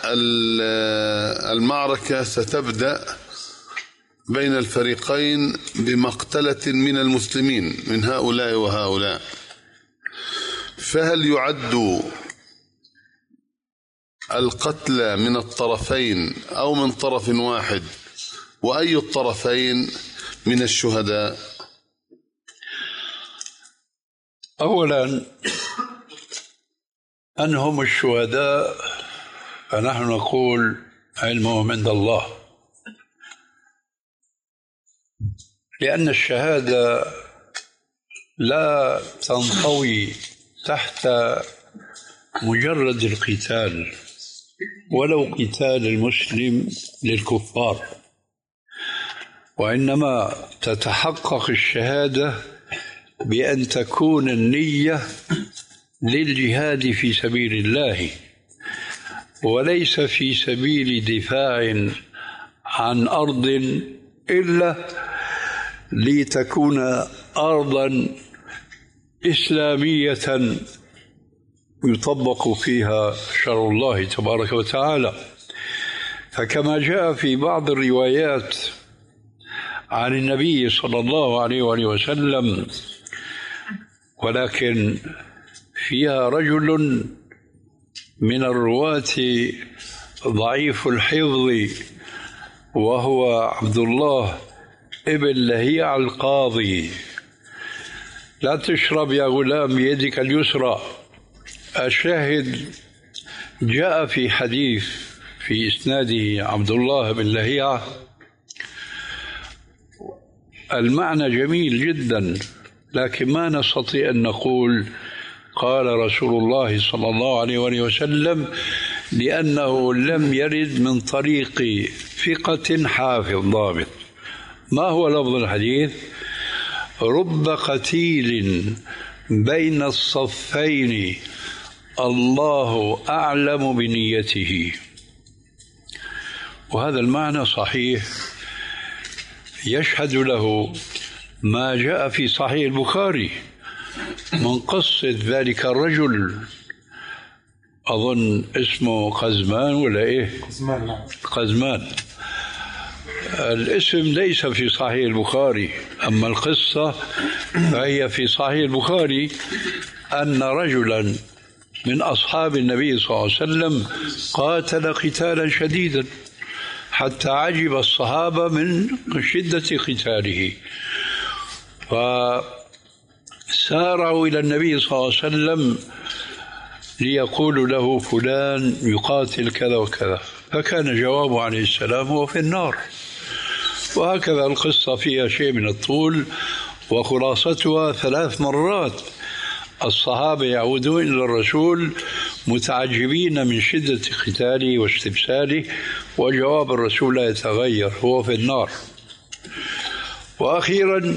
المعركة ستبدأ بين الفريقين بمقتلة من المسلمين من هؤلاء وهؤلاء، فهل يعد القتلى من الطرفين أو من طرف واحد؟ وأي الطرفين من الشهداء؟ أولا، أنهم الشهداء فنحن نقول علمهم عند الله، لأن الشهادة لا تنطوي تحت مجرد القتال، ولو قتال المسلم للكفار، وإنما تتحقق الشهادة بأن تكون النية للجهاد في سبيل الله، وليس في سبيل دفاع عن أرض إلا لتكون أرضا إسلامية يطبق فيها شرع الله تبارك وتعالى. فكما جاء في بعض الروايات عن النبي صلى الله عليه وآله وسلم، ولكن فيها رجل من الرواة ضعيف الحفظ، وهو عبد الله ابن لهيع القاضي: لا تشرب يا غلام بيدك اليسرى. الشاهد جاء في حديث في إسناده عبد الله بن لهيع، المعنى جميل جدا، لكن ما نستطيع أن نقول قال رسول الله صلى الله عليه وآله وسلم، لأنه لم يرد من طريق ثقة حافظ ضابط. ما هو لفظ الحديث؟ رب قتيل بين الصفين الله أعلم بنيته. وهذا المعنى صحيح، يشهد له ما جاء في صحيح البخاري من قصة ذلك الرجل، أظن اسمه قزمان ولا إيه؟ قزمان. نعم قزمان. الاسم ليس في صحيح البخاري، أما القصة فهي في صحيح البخاري، أن رجلا من أصحاب النبي صلى الله عليه وسلم قاتل قتالا شديدا حتى عجب الصحابة من شدة قتاله، فسارعوا إلى النبي صلى الله عليه وسلم ليقولوا له فلان يقاتل كذا وكذا، فكان جوابه عليه السلام هو في النار. وهكذا القصة فيها شيء من الطول، وخلاصتها ثلاث مرات الصحابة يعودون إلى الرسول متعجبين من شدة قتاله واستبساله، وجواب الرسول لا يتغير، هو في النار. وأخيرا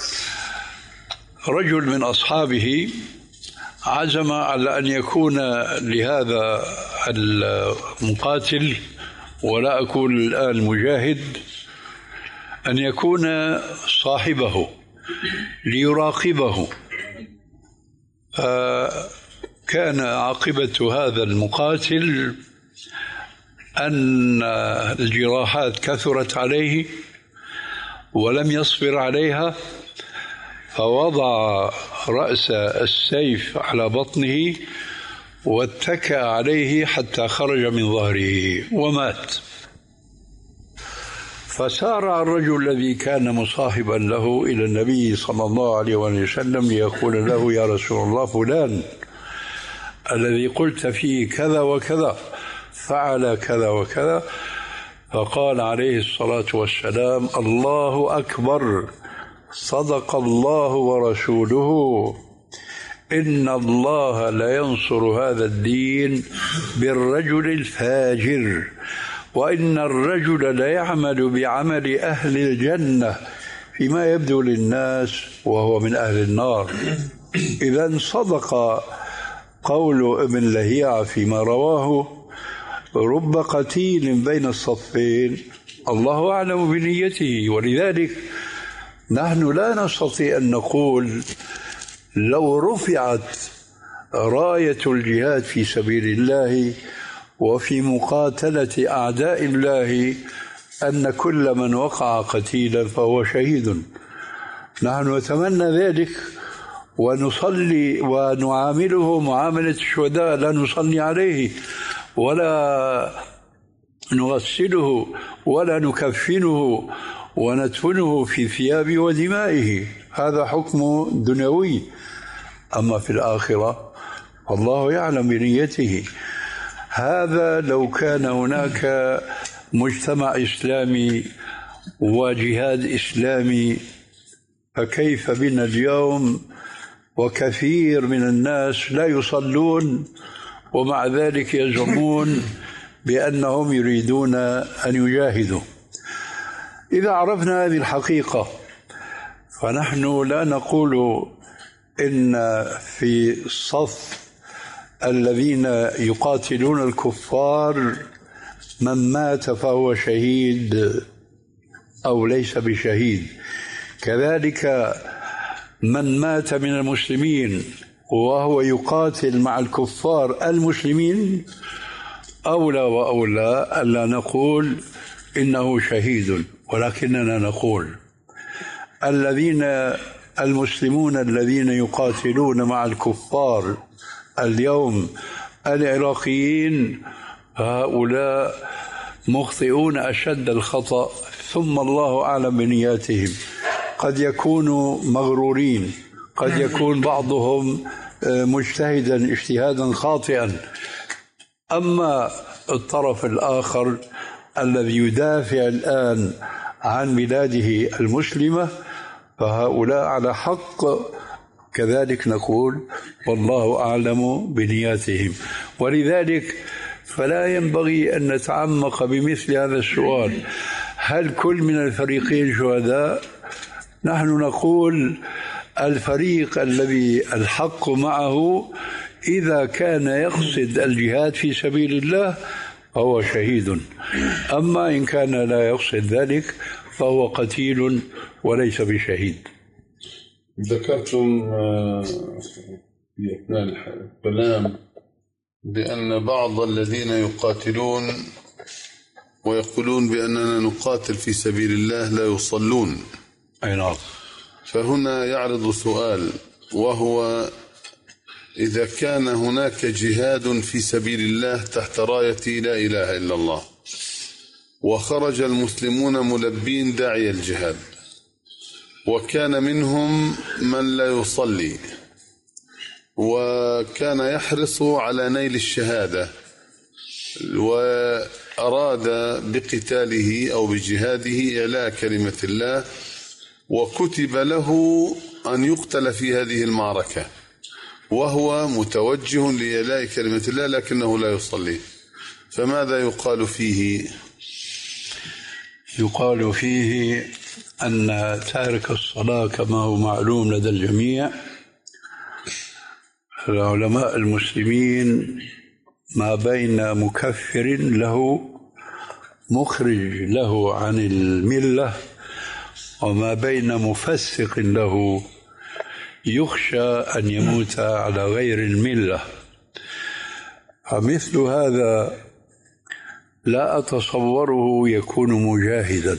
رجل من أصحابه عزم على أن يكون لهذا المقاتل، ولا أقول الآن مجاهد، أن يكون صاحبه ليراقبه. كان عاقبة هذا المقاتل أن الجراحات كثرت عليه ولم يصبر عليها، فوضع رأس السيف على بطنه واتكأ عليه حتى خرج من ظهره ومات. فسارع الرجل الذي كان مصاحبا له إلى النبي صلى الله عليه وسلم ليقول له: يا رسول الله، فلان الذي قلت فيه كذا وكذا فعل كذا وكذا. فقال عليه الصلاة والسلام: الله أكبر، صدق الله ورسوله، إن الله لا ينصر هذا الدين بالرجل الفاجر، وإن الرجل لا يعمل بعمل أهل الجنة فيما يبدو للناس وهو من أهل النار. إذن صدق قول ابن لهيعة فيما رواه: رب قتيل بين الصفين الله أعلم بنيته. ولذلك نحن لا نستطيع أن نقول لو رفعت راية الجهاد في سبيل الله وفي مقاتلة أعداء الله أن كل من وقع قتيلا فهو شهيد. نحن نتمنى ذلك ونصلي ونعامله معاملة الشهداء، لا نصلي عليه ولا نغسله ولا نكفنه وندفنه في ثياب ودمائه، هذا حكم دنيوي. أما في الآخرة الله يعلم بنيته. هذا لو كان هناك مجتمع إسلامي وجهاد إسلامي، فكيف بنا اليوم وكثير من الناس لا يصلون ومع ذلك يزعمون بأنهم يريدون أن يجاهدوا. إذا عرفنا هذه الحقيقة فنحن لا نقول إن في صف الذين يقاتلون الكفار من مات فهو شهيد أو ليس بشهيد، كذلك من مات من المسلمين وهو يقاتل مع الكفار المسلمين أولى وأولى ألا نقول إنه شهيد، ولكننا نقول الذين المسلمون الذين يقاتلون مع الكفار اليوم العراقيين هؤلاء مخطئون أشد الخطأ، ثم الله أعلم بنياتهم. قد يكونوا مغرورين، قد يكون بعضهم مجتهدا اجتهادا خاطئا. أما الطرف الآخر الذي يدافع الآن عن بلاده المسلمة فهؤلاء على حق، كذلك نقول والله أعلم بنياتهم. ولذلك فلا ينبغي أن نتعمق بمثل هذا السؤال: هل كل من الفريقين شهداء؟ نحن نقول الفريق الذي الحق معه إذا كان يقصد الجهاد في سبيل الله فهو شهيد، أما إن كان لا يقصد ذلك فهو قتيل وليس بشهيد. ذكرتم في أثناء الكلام بأن بعض الذين يقاتلون ويقولون بأننا نقاتل في سبيل الله لا يصلون. أي نعم. فهنا يعرض سؤال، وهو إذا كان هناك جهاد في سبيل الله تحت راية لا إله إلا الله، وخرج المسلمون ملبين داعي الجهاد، وكان منهم من لا يصلي وكان يحرص على نيل الشهادة أراد بقتاله أو بجهاده إعلاء كلمة الله وكتب له أن يقتل في هذه المعركة وهو متوجه لإعلاء كلمة الله لكنه لا يصلي، فماذا يقال فيه؟ يقال فيه أن تارك الصلاة كما هو معلوم لدى الجميع العلماء المسلمين ما بين مكفر له مخرج له عن الملة وما بين مفسق له يخشى أن يموت على غير الملة. فمثل هذا لا أتصوره يكون مجاهدا،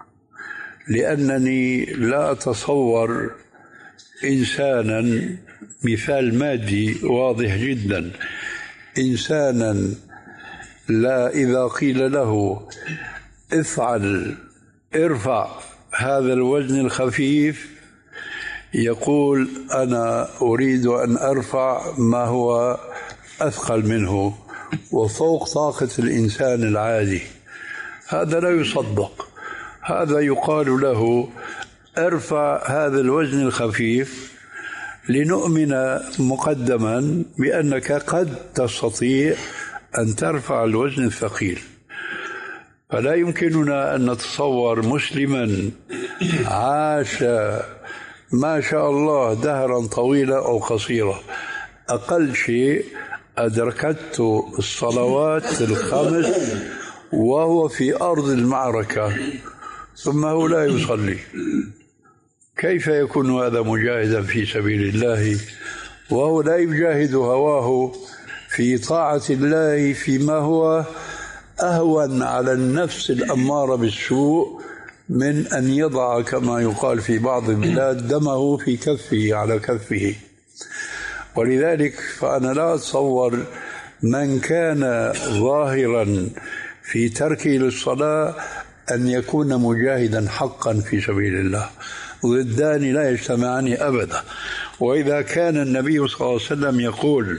لأنني لا أتصور إنسانا، مثال مادي واضح جدا، إنسانا لا إذا قيل له افعل ارفع هذا الوزن الخفيف يقول أنا أريد أن أرفع ما هو أثقل منه وفوق طاقة الإنسان العادي. هذا لا يصدق. هذا يقال له ارفع هذا الوزن الخفيف لنؤمن مقدما بأنك قد تستطيع أن ترفع الوزن الثقيل. فلا يمكننا أن نتصور مسلما عاش ما شاء الله دهرا طويلا أو قصيرا، أقل شيء أدركته الصلوات الخمس وهو في أرض المعركة ثم هو لا يصلي. كيف يكون هذا مجاهدا في سبيل الله وهو لا يجاهد هواه في طاعة الله فيما هو أهون على النفس الأمارة بالسوء من أن يضع كما يقال في بعض البلاد دمه في كفه على كفه؟ ولذلك فأنا لا أتصور من كان ظاهرا في تركه للصلاة أن يكون مجاهدا حقا في سبيل الله. ضدان لا يجتمعان أبدا. وإذا كان النبي صلى الله عليه وسلم يقول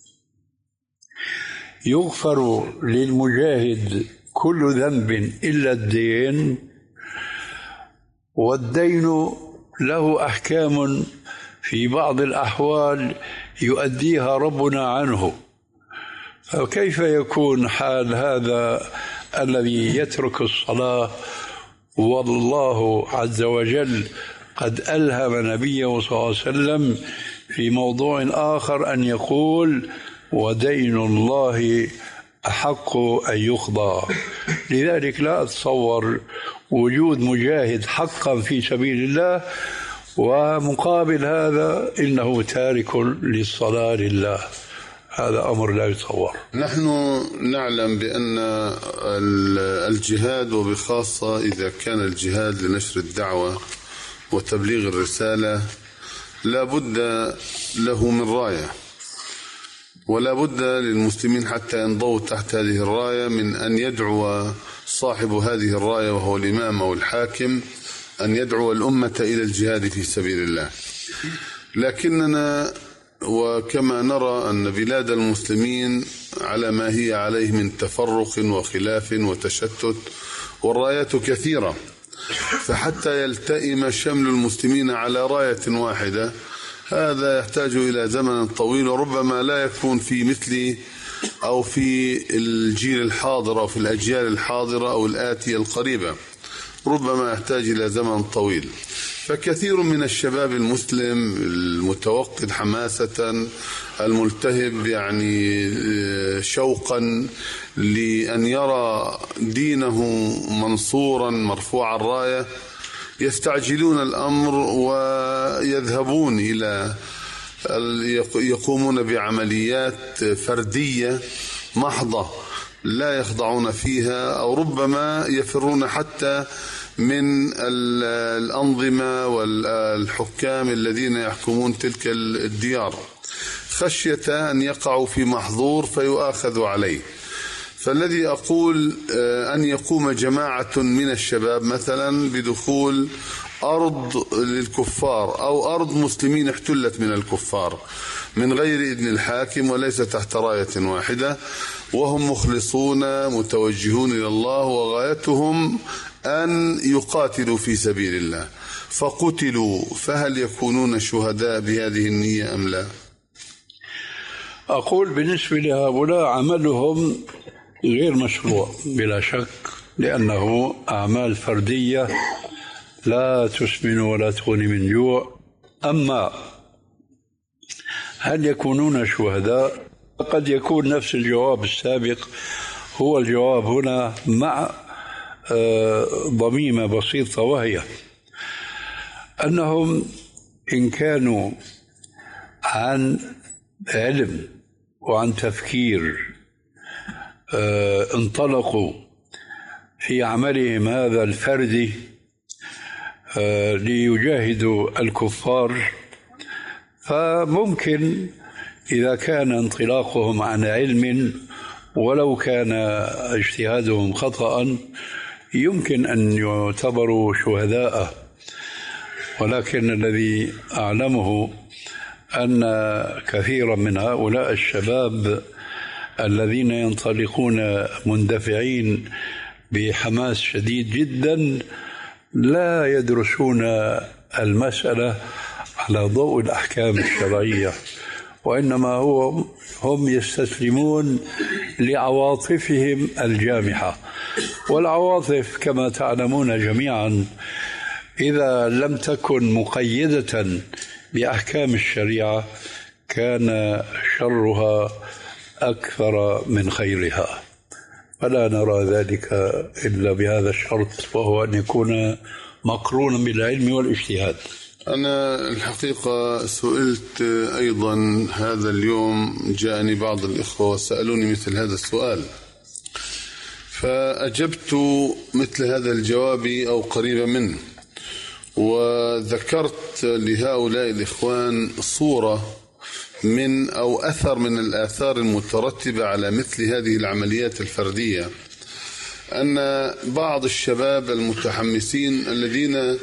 يغفر للمجاهد كل ذنب إلا الدين، والدين له أحكام في بعض الأحوال يؤديها ربنا عنه، فكيف يكون حال هذا الذي يترك الصلاة والله عز وجل قد ألهم نبيه صلى الله عليه وسلم في موضوع آخر أن يقول ودين الله أحق أن يقضى؟ لذلك لا أتصور وجود مجاهد حقا في سبيل الله ومقابل هذا إنه تارك للصلاة لله. هذا أمر لا يتصور. نحن نعلم بأن الجهاد وبخاصة إذا كان الجهاد لنشر الدعوة وتبليغ الرسالة لا بد له من راية، ولا بد للمسلمين حتى ينضوا تحت هذه الراية من أن يدعو صاحب هذه الراية وهو الإمام أو الحاكم أن يدعو الأمة إلى الجهاد في سبيل الله. لكننا وكما نرى أن بلاد المسلمين على ما هي عليه من تفرق وخلاف وتشتت والرايات كثيرة، فحتى يلتئم شمل المسلمين على راية واحدة هذا يحتاج إلى زمن طويل، وربما لا يكون في مثل أو في الجيل الحاضر أو في الأجيال الحاضرة أو الآتية القريبة، ربما يحتاج إلى زمن طويل. فكثير من الشباب المسلم المتوقد حماسة الملتهب يعني شوقا لأن يرى دينه منصورا مرفوع الراية يستعجلون الأمر ويذهبون إلى يقومون بعمليات فردية محضة لا يخضعون فيها، أو ربما يفرون حتى من الأنظمة والحكام الذين يحكمون تلك الديار خشية أن يقعوا في محظور فيؤاخذوا عليه. فالذي أقول أن يقوم جماعة من الشباب مثلا بدخول أرض للكفار أو أرض مسلمين احتلت من الكفار من غير إذن الحاكم وليس تحت راية واحدة، وهم مخلصون متوجهون إلى الله وغايتهم أن يقاتلوا في سبيل الله فقتلوا، فهل يكونون شهداء بهذه النية أم لا؟ أقول بالنسبة لهؤلاء عملهم غير مشروع بلا شك، لأنه أعمال فردية لا تسمن ولا تغني من جوع. أما هل يكونون شهداء؟ قد يكون نفس الجواب السابق هو الجواب هنا مع ضميمة بسيطة، وهي أنهم إن كانوا عن علم وعن تفكير انطلقوا في عملهم هذا الفردي ليجاهدوا الكفار، فممكن إذا كان انطلاقهم عن علم ولو كان اجتهادهم خطأ يمكن أن يعتبروا شهداء. ولكن الذي أعلمه أن كثيرا من هؤلاء الشباب الذين ينطلقون مندفعين بحماس شديد جدا لا يدرسون المسألة على ضوء الأحكام الشرعية، وإنما هو هم يستسلمون لعواطفهم الجامحة. والعواطف كما تعلمون جميعا إذا لم تكن مقيدة بأحكام الشريعة كان شرها أكثر من خيرها، فلا نرى ذلك إلا بهذا الشرط، وهو أن يكون مقرونا بالعلم والاجتهاد. أنا الحقيقة سئلت أيضا هذا اليوم، جاءني بعض الإخوة وسألوني مثل هذا السؤال، فأجبت مثل هذا الجواب أو قريبا منه، وذكرت لهؤلاء الإخوان صورة من أو أثر من الآثار المترتبة على مثل هذه العمليات الفردية، أن بعض الشباب المتحمسين الذين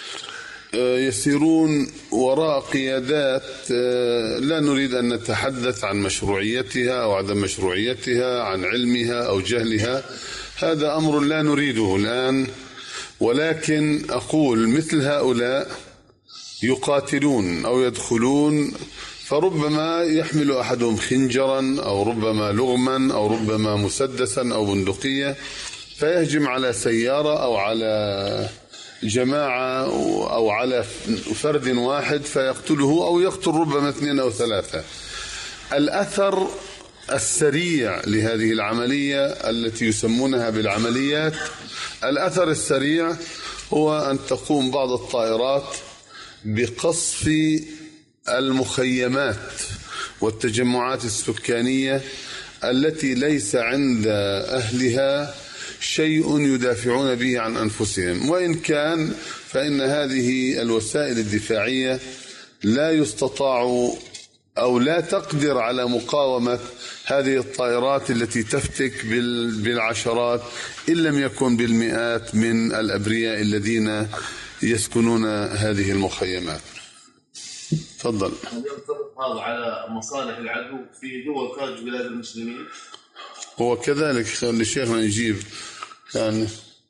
يسيرون وراء قيادات لا نريد أن نتحدث عن مشروعيتها أو عدم مشروعيتها، عن علمها أو جهلها، هذا أمر لا نريده الآن، ولكن أقول مثل هؤلاء يقاتلون أو يدخلون، فربما يحمل أحدهم خنجرا أو ربما لغما أو ربما مسدسا أو بندقية، فيهجم على سيارة أو على جماعة أو على فرد واحد فيقتله أو يقتل ربما اثنين أو ثلاثة. الأثر السريع لهذه العملية التي يسمونها بالعمليات، الأثر السريع هو أن تقوم بعض الطائرات بقصف المخيمات والتجمعات السكانية التي ليس عند أهلها شيء يدافعون به عن أنفسهم، وإن كان فإن هذه الوسائل الدفاعية لا يستطاع أو لا تقدر على مقاومة هذه الطائرات التي تفتك بالعشرات إن لم يكن بالمئات من الأبرياء الذين يسكنون هذه المخيمات. تفضل. هل ينطبق هذا على مصالح العدو في دول خارج بلاد المسلمين؟ هو كذلك لشيخنا يجيب، يعني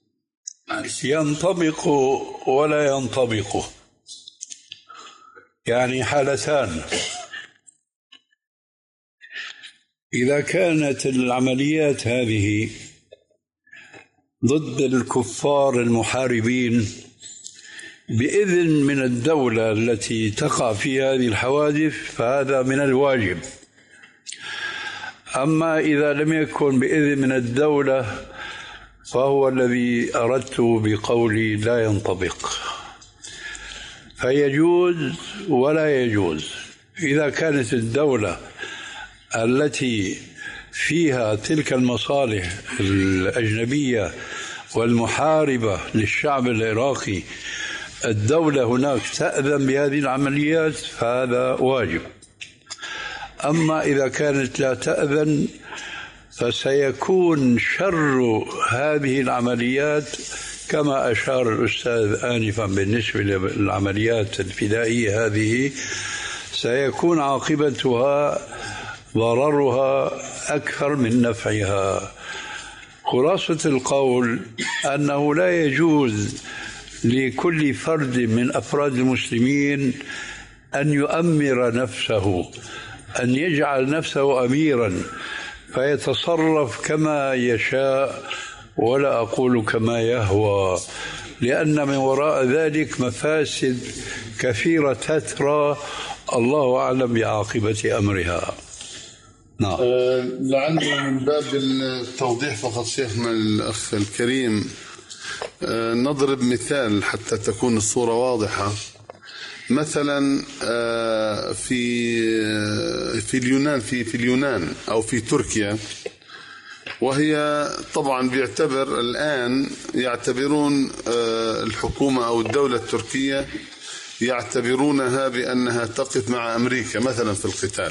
ينطبق ولا ينطبق، يعني حالتان. إذا كانت العمليات هذه ضد الكفار المحاربين بإذن من الدولة التي تقع في هذه الحوادث فهذا من الواجب. أما إذا لم يكن بإذن من الدولة فهو الذي أردت بقولي لا ينطبق، فيجوز ولا يجوز. إذا كانت الدولة التي فيها تلك المصالح الأجنبية والمحاربة للشعب العراقي الدولة هناك تأذن بهذه العمليات فهذا واجب. أما إذا كانت لا تأذن فسيكون شر هذه العمليات كما أشار الأستاذ آنفا بالنسبة للعمليات الفدائية هذه سيكون عاقبتها ضررها أكثر من نفعها. خلاصة القول أنه لا يجوز لكل فرد من أفراد المسلمين أن يؤمر نفسه، أن يجعل نفسه أميرا فيتصرف كما يشاء ولا أقول كما يهوى، لأن من وراء ذلك مفاسد كثيرة تترى، الله أعلم بعاقبة أمرها. نعم. أه لعله من باب التوضيح فقط شيخنا الأخ الكريم أه نضرب مثال حتى تكون الصورة واضحة. مثلا أه في في اليونان في في اليونان أو في تركيا، وهي طبعا بيعتبر الآن يعتبرون أه الحكومة أو الدولة التركية يعتبرونها بأنها تقف مع أمريكا مثلا في القتال.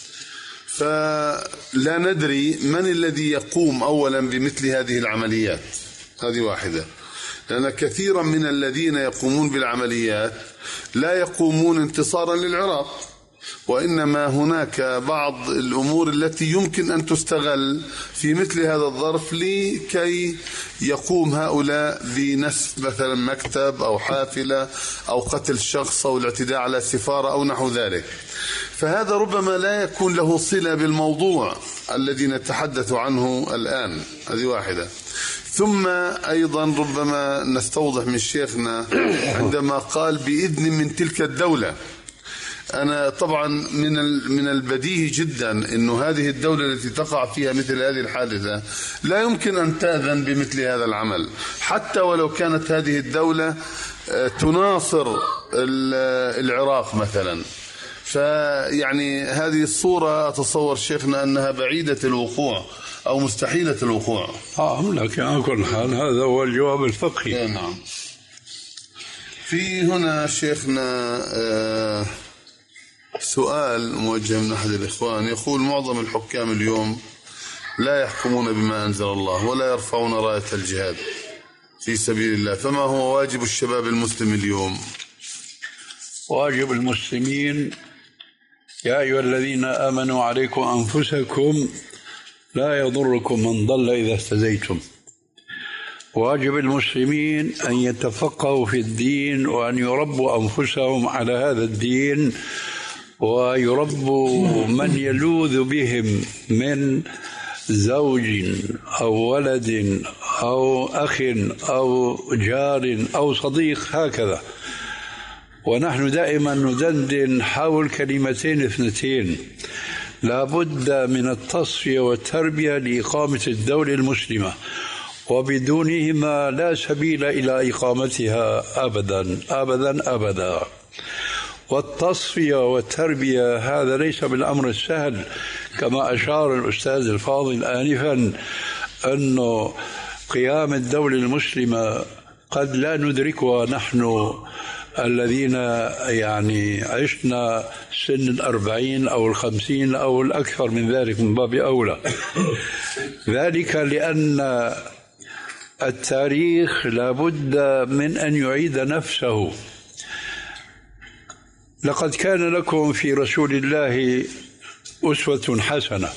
فلا ندري من الذي يقوم أولا بمثل هذه العمليات، هذه واحدة، لأن كثيرا من الذين يقومون بالعمليات لا يقومون انتصارا للعراق، وإنما هناك بعض الأمور التي يمكن أن تستغل في مثل هذا الظرف لكي يقوم هؤلاء بنسف مثلا مكتب أو حافلة أو قتل شخص أو الاعتداء على سفارة أو نحو ذلك. فهذا ربما لا يكون له صلة بالموضوع الذي نتحدث عنه الآن، هذه واحدة. ثم أيضا ربما نستوضح من شيخنا عندما قال بإذن من تلك الدولة. أنا طبعا من من البديهي جدا إنه هذه الدولة التي تقع فيها مثل هذه الحادثة لا يمكن أن تأذن بمثل هذا العمل، حتى ولو كانت هذه الدولة تناصر العراق مثلا. فيعني هذه الصورة أتصور شيخنا أنها بعيدة الوقوع أو مستحيلة الوقوع. آه لكن على كل حال هذا هو الجواب الفقهي. نعم. في هنا شيخنا آه سؤال موجه من أحد الإخوان يقول: معظم الحكام اليوم لا يحكمون بما أنزل الله ولا يرفعون راية الجهاد في سبيل الله، فما هو واجب الشباب المسلم اليوم؟ واجب المسلمين: يا أيها الذين آمنوا عليكم أنفسكم لا يضركم من ضل إذا اهتديتم. واجب المسلمين أن يتفقهوا في الدين وأن يربوا أنفسهم على هذا الدين، ويربوا من يلوذ بهم من زوج أو ولد أو أخ أو جار أو صديق، هكذا. ونحن دائما ندندن حول كلمتين اثنتين: لا بد من التصفية والتربية لإقامة الدولة المسلمة، وبدونهما لا سبيل إلى إقامتها أبدا أبدا أبدا. والتصفية والتربية هذا ليس بالأمر السهل، كما أشار الأستاذ الفاضل آنفا أنه قيام الدولة المسلمة قد لا ندركها نحن الذين يعني عشنا سن الأربعين أو الخمسين أو الأكثر من ذلك من باب أولى. ذلك لأن التاريخ لابد من أن يعيد نفسه. لقد كان لكم في رسول الله أسوة حسنة،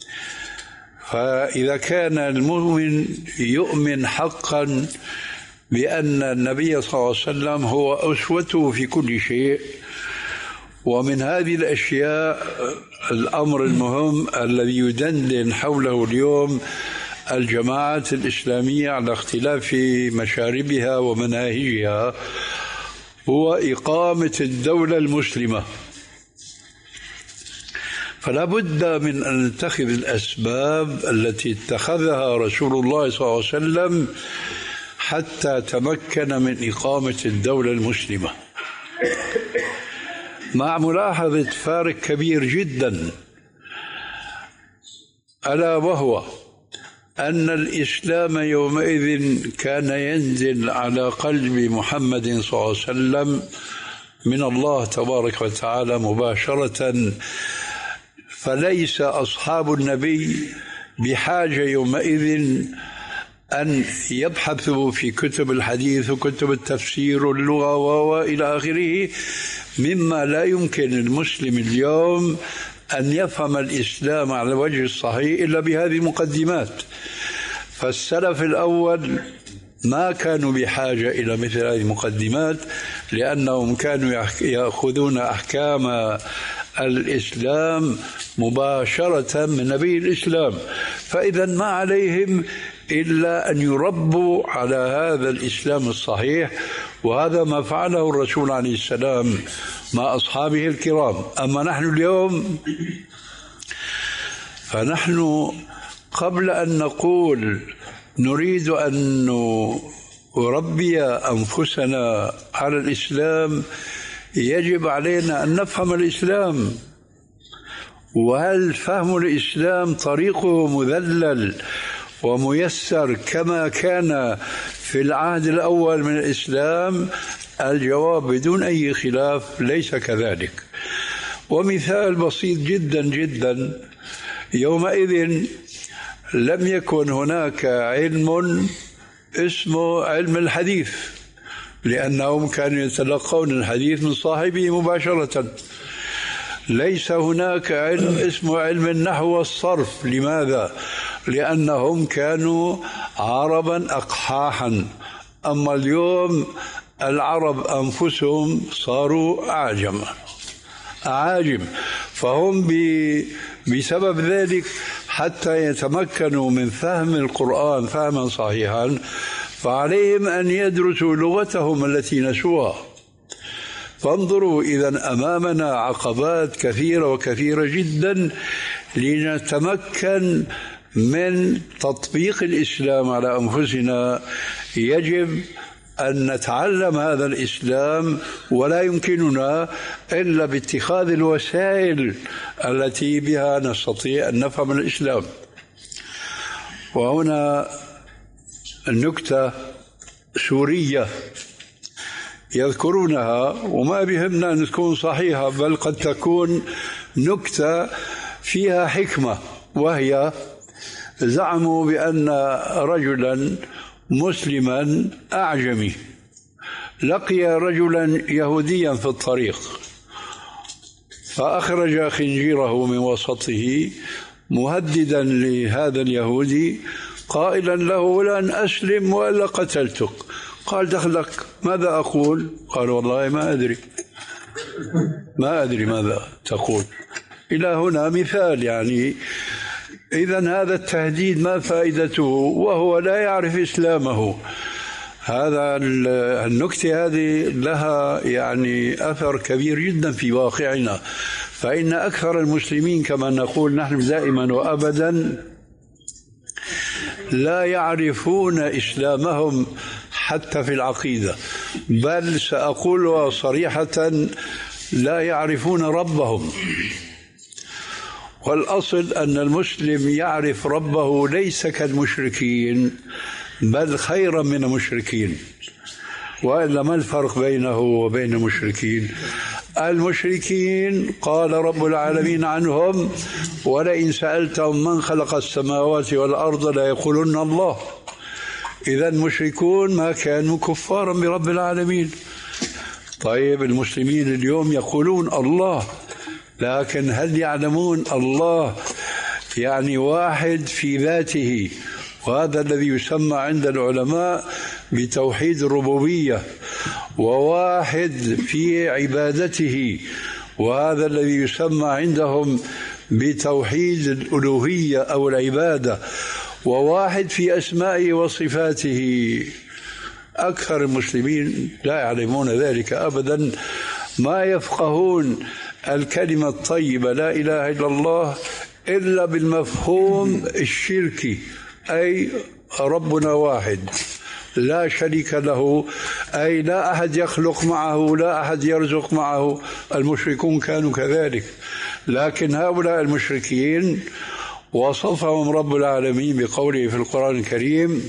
فإذا كان المؤمن يؤمن حقا بأن النبي صلى الله عليه وسلم هو أسوته في كل شيء، ومن هذه الأشياء الأمر المهم الذي يدندن حوله اليوم الجماعات الإسلامية على اختلاف مشاربها ومناهجها هو إقامة الدولة المسلمة. فلا بد من أن نتخذ الأسباب التي اتخذها رسول الله صلى الله عليه وسلم حتى تمكن من إقامة الدولة المسلمة، مع ملاحظة فارق كبير جدا، ألا وهو أن الإسلام يومئذ كان ينزل على قلب محمد صلى الله عليه وسلم من الله تبارك وتعالى مباشرة، فليس أصحاب النبي بحاجة يومئذ أن يبحثوا في كتب الحديث وكتب التفسير واللغة وإلى آخره، مما لا يمكن المسلم اليوم أن يفهم الإسلام على الوجه الصحيح إلا بهذه المقدمات. فالسلف الأول ما كانوا بحاجة إلى مثل هذه المقدمات، لأنهم كانوا يأخذون أحكام الإسلام مباشرة من نبي الإسلام، فإذا ما عليهم إلا أن يربوا على هذا الإسلام الصحيح، وهذا ما فعله الرسول عليه السلام مع أصحابه الكرام. أما نحن اليوم فنحن قبل أن نقول نريد أن نربي أنفسنا على الإسلام يجب علينا أن نفهم الإسلام، وهل فهم الإسلام طريقه مذلل وميسر كما كان في العهد الأول من الإسلام؟ الجواب بدون أي خلاف ليس كذلك. ومثال بسيط جدا جدا، يومئذ لم يكن هناك علم اسمه علم الحديث، لأنهم كانوا يتلقون الحديث من صاحبه مباشرة. ليس هناك علم اسمه علم النحو والصرف. لماذا؟ لأنهم كانوا عربا أقحاحا. أما اليوم العرب أنفسهم صاروا أعجم أعاجم، فهم بسبب ذلك حتى يتمكنوا من فهم القرآن فهما صحيحا فعليهم أن يدرسوا لغتهم التي نسوها. فانظروا، إذا أمامنا عقبات كثيرة وكثيرة جدا لنتمكن من تطبيق الإسلام على أنفسنا. يجب أن نتعلم هذا الإسلام، ولا يمكننا إلا باتخاذ الوسائل التي بها نستطيع أن نفهم الإسلام. وهنا النكتة سورية يذكرونها، وما بهمنا أن تكون صحيحة، بل قد تكون نكتة فيها حكمة، وهي زعموا بأن رجلا مسلما أعجمي لقي رجلا يهوديا في الطريق، فأخرج خنجره من وسطه مهددا لهذا اليهودي قائلا له: لن أسلم وإلا قتلتك. قال: دخلك، ماذا أقول؟ قال: والله ما أدري ما أدري ماذا تقول. إلى هنا مثال. يعني إذن هذا التهديد ما فائدته وهو لا يعرف إسلامه؟ هذا النكتة هذه لها يعني أثر كبير جدا في واقعنا، فإن أكثر المسلمين كما نقول نحن دائما وأبدا لا يعرفون إسلامهم حتى في العقيدة، بل سأقولها صريحة لا يعرفون ربهم. والأصل أن المسلم يعرف ربه ليس كالمشركين بل خيرا من المشركين. وإلا ما الفرق بينه وبين المشركين؟ المشركين قال رب العالمين عنهم: ولئن سألتهم من خلق السماوات والأرض ليقولن الله. إذا المشركون ما كانوا كفارا برب العالمين. طيب المسلمين اليوم يقولون الله، لكن هل يعلمون الله يعني واحد في ذاته؟ وهذا الذي يسمى عند العلماء بتوحيد الربوبية، وواحد في عبادته، وهذا الذي يسمى عندهم بتوحيد الألوهية أو العبادة، وواحد في أسمائه وصفاته. أكثر المسلمين لا يعلمون ذلك أبدا، ما يفقهون الكلمة الطيبة لا إله إلا الله إلا بالمفهوم الشركي، أي ربنا واحد لا شريك له، أي لا أحد يخلق معه، لا أحد يرزق معه. المشركون كانوا كذلك، لكن هؤلاء المشركين وصفهم رب العالمين بقوله في القرآن الكريم: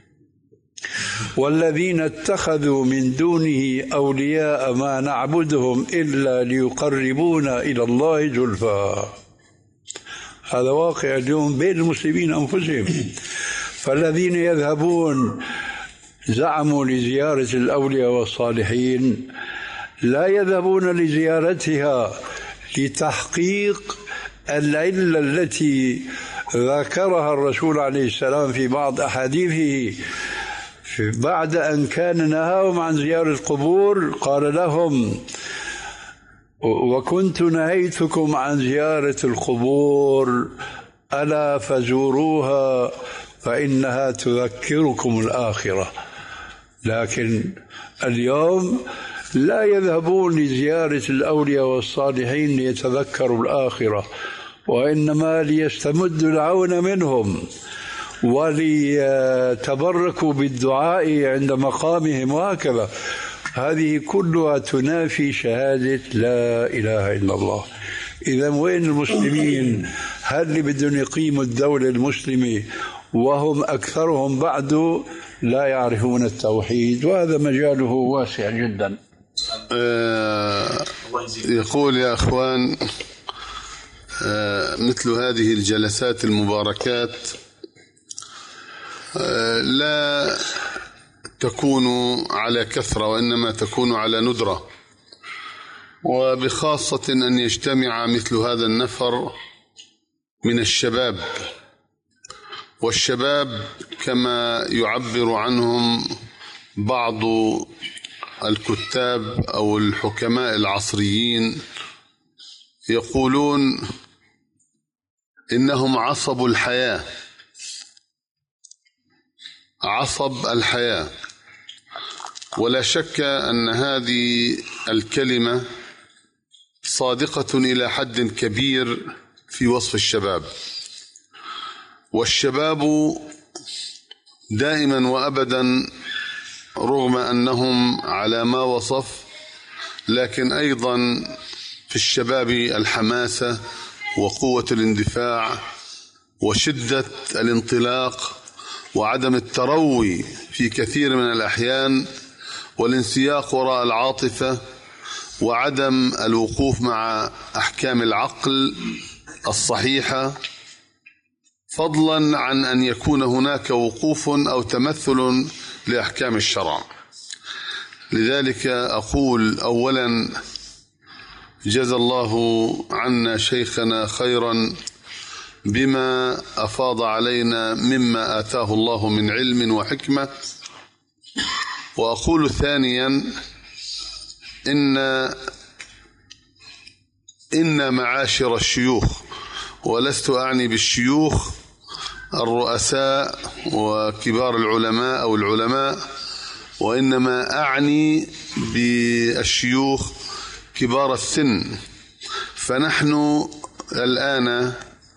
والذين اتخذوا من دونه أولياء ما نعبدهم إلا ليقربونا إلى الله زلفى. هذا واقع اليوم بين المسلمين أنفسهم. فالذين يذهبون زعموا لزيارة الأولياء والصالحين لا يذهبون لزيارتها لتحقيق العلة التي ذكرها الرسول عليه السلام في بعض أحاديثه بعد أن كان نهاهم عن زيارة القبور، قال لهم: وكنت نهيتكم عن زيارة القبور ألا فزوروها فإنها تذكركم الآخرة. لكن اليوم لا يذهبون لزيارة الأولياء والصالحين ليتذكروا الآخرة، وإنما ليستمدوا العون منهم وليتبركوا بالدعاء عند مقامهم وهكذا. هذه كلها تنافي شهادة لا إله إلا الله. إذا وين المسلمين؟ هل اللي بدهم يقيموا الدولة المسلمة وهم أكثرهم بعد لا يعرفون التوحيد، وهذا مجاله واسع جدا. آه يقول: يا أخوان، آه مثل هذه الجلسات المباركات آه لا تكون على كثرة، وإنما تكون على ندرة، وبخاصة أن يجتمع مثل هذا النفر من الشباب. والشباب كما يعبر عنهم بعض الكتاب أو الحكماء العصريين يقولون إنهم عصب الحياة، عصب الحياة. ولا شك أن هذه الكلمة صادقة إلى حد كبير في وصف الشباب. والشباب دائما وأبدا رغم أنهم على ما وصف، لكن أيضا في الشباب الحماسة وقوة الاندفاع وشدة الانطلاق وعدم التروي في كثير من الأحيان، والانسياق وراء العاطفة، وعدم الوقوف مع أحكام العقل الصحيحة، فضلا عن أن يكون هناك وقوف أو تمثل لأحكام الشرع. لذلك أقول أولا: جزا الله عنا شيخنا خيرا بما أفاض علينا مما آتاه الله من علم وحكمة. وأقول ثانيا: إن إن معاشر الشيوخ، ولست أعني بالشيوخ الرؤساء وكبار العلماء أو العلماء، وإنما أعني بالشيوخ كبار السن. فنحن الآن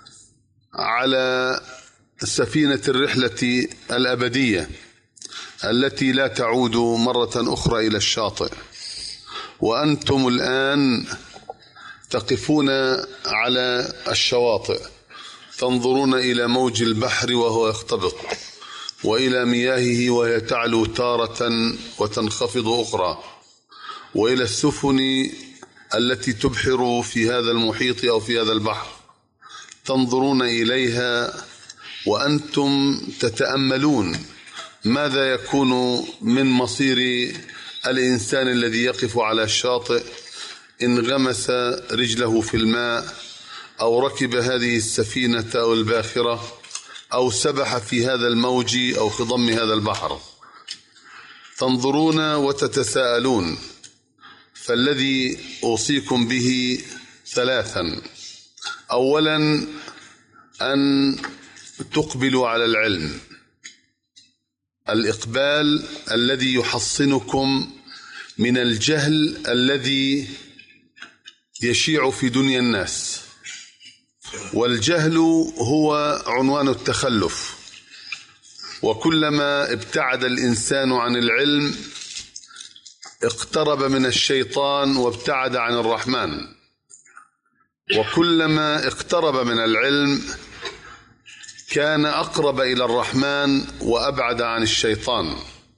على سفينة الرحلة الأبدية التي لا تعود مرة أخرى إلى الشاطئ، وأنتم الآن تقفون على الشواطئ تنظرون إلى موج البحر وهو يختبط، وإلى مياهه وهي تعلو تارة وتنخفض أخرى، وإلى السفن التي تبحر في هذا المحيط أو في هذا البحر، تنظرون إليها وأنتم تتأملون ماذا يكون من مصير الإنسان الذي يقف على الشاطئ إن غمس رجله في الماء أو ركب هذه السفينة أو الباخرة أو سبح في هذا الموج أو خضم هذا البحر. تنظرون وتتساءلون. فالذي أوصيكم به ثلاثا: أولا أن تقبلوا على العلم، الإقبال الذي يحصنكم من الجهل الذي يشيع في دنيا الناس. والجهل هو عنوان التخلف، وكلما ابتعد الإنسان عن العلم اقترب من الشيطان وابتعد عن الرحمن، وكلما اقترب من العلم كان أقرب إلى الرحمن وأبعد عن الشيطان.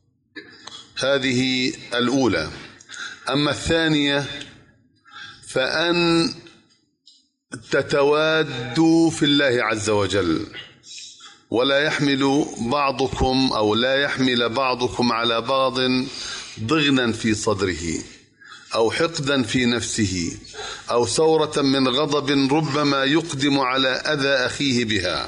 هذه الأولى. أما الثانية فأن تتوادوا في الله عز وجل، ولا يحمل بعضكم أو لا يحمل بعضكم على بعض ضغنا في صدره أو حقدا في نفسه أو ثورة من غضب ربما يقدم على أذى أخيه بها.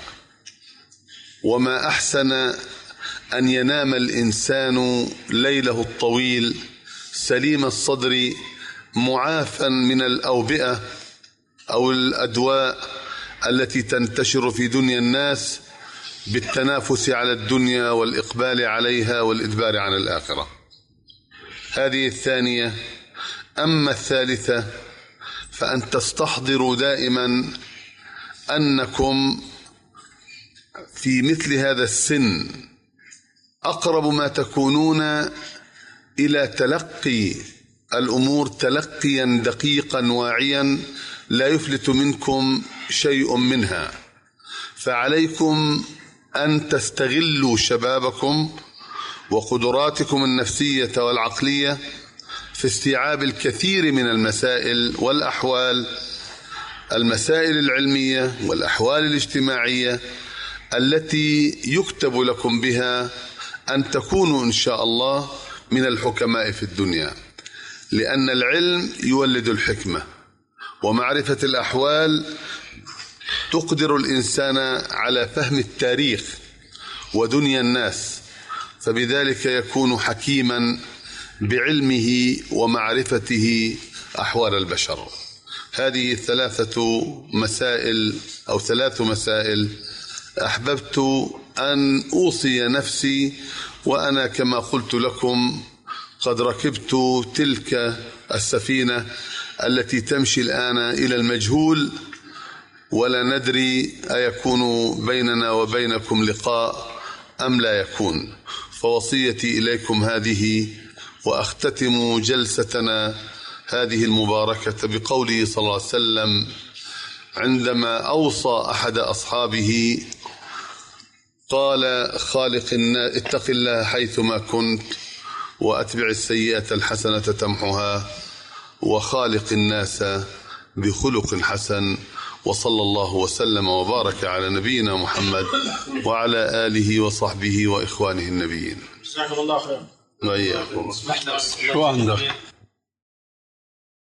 وما أحسن أن ينام الإنسان ليله الطويل سليم الصدر معافى من الأوبئة أو الأدواء التي تنتشر في دنيا الناس بالتنافس على الدنيا والإقبال عليها والإدبار عن الآخرة. هذه الثانية. أما الثالثة فأن تستحضروا دائما أنكم في مثل هذا السن أقرب ما تكونون إلى تلقي الأمور تلقيا دقيقا واعيا لا يفلت منكم شيء منها، فعليكم أن تستغلوا شبابكم وقدراتكم النفسية والعقلية في استيعاب الكثير من المسائل والأحوال، المسائل العلمية والأحوال الاجتماعية التي يكتب لكم بها أن تكونوا إن شاء الله من الحكماء في الدنيا، لأن العلم يولد الحكمة، ومعرفة الأحوال تقدر الإنسان على فهم التاريخ ودنيا الناس، فبذلك يكون حكيما بعلمه ومعرفته أحوال البشر. هذه الثلاثة مسائل أو ثلاث مسائل أحببت أن أوصي نفسي وأنا كما قلت لكم قد ركبت تلك السفينة التي تمشي الآن إلى المجهول، ولا ندري أيكون بيننا وبينكم لقاء أم لا يكون. فوصيتي إليكم هذه، وأختتم جلستنا هذه المباركة بقوله صلى الله عليه وسلم عندما أوصى أحد أصحابه قال: خالق الناس، اتق الله حيثما كنت وأتبع السيئة الحسنة تمحها وخالق الناس بخلق حسن. وصلى الله وسلم وبارك على نبينا محمد وعلى آله وصحبه وإخوانه النبيين. جزاكم الله خير. وإياكم. شو عندك؟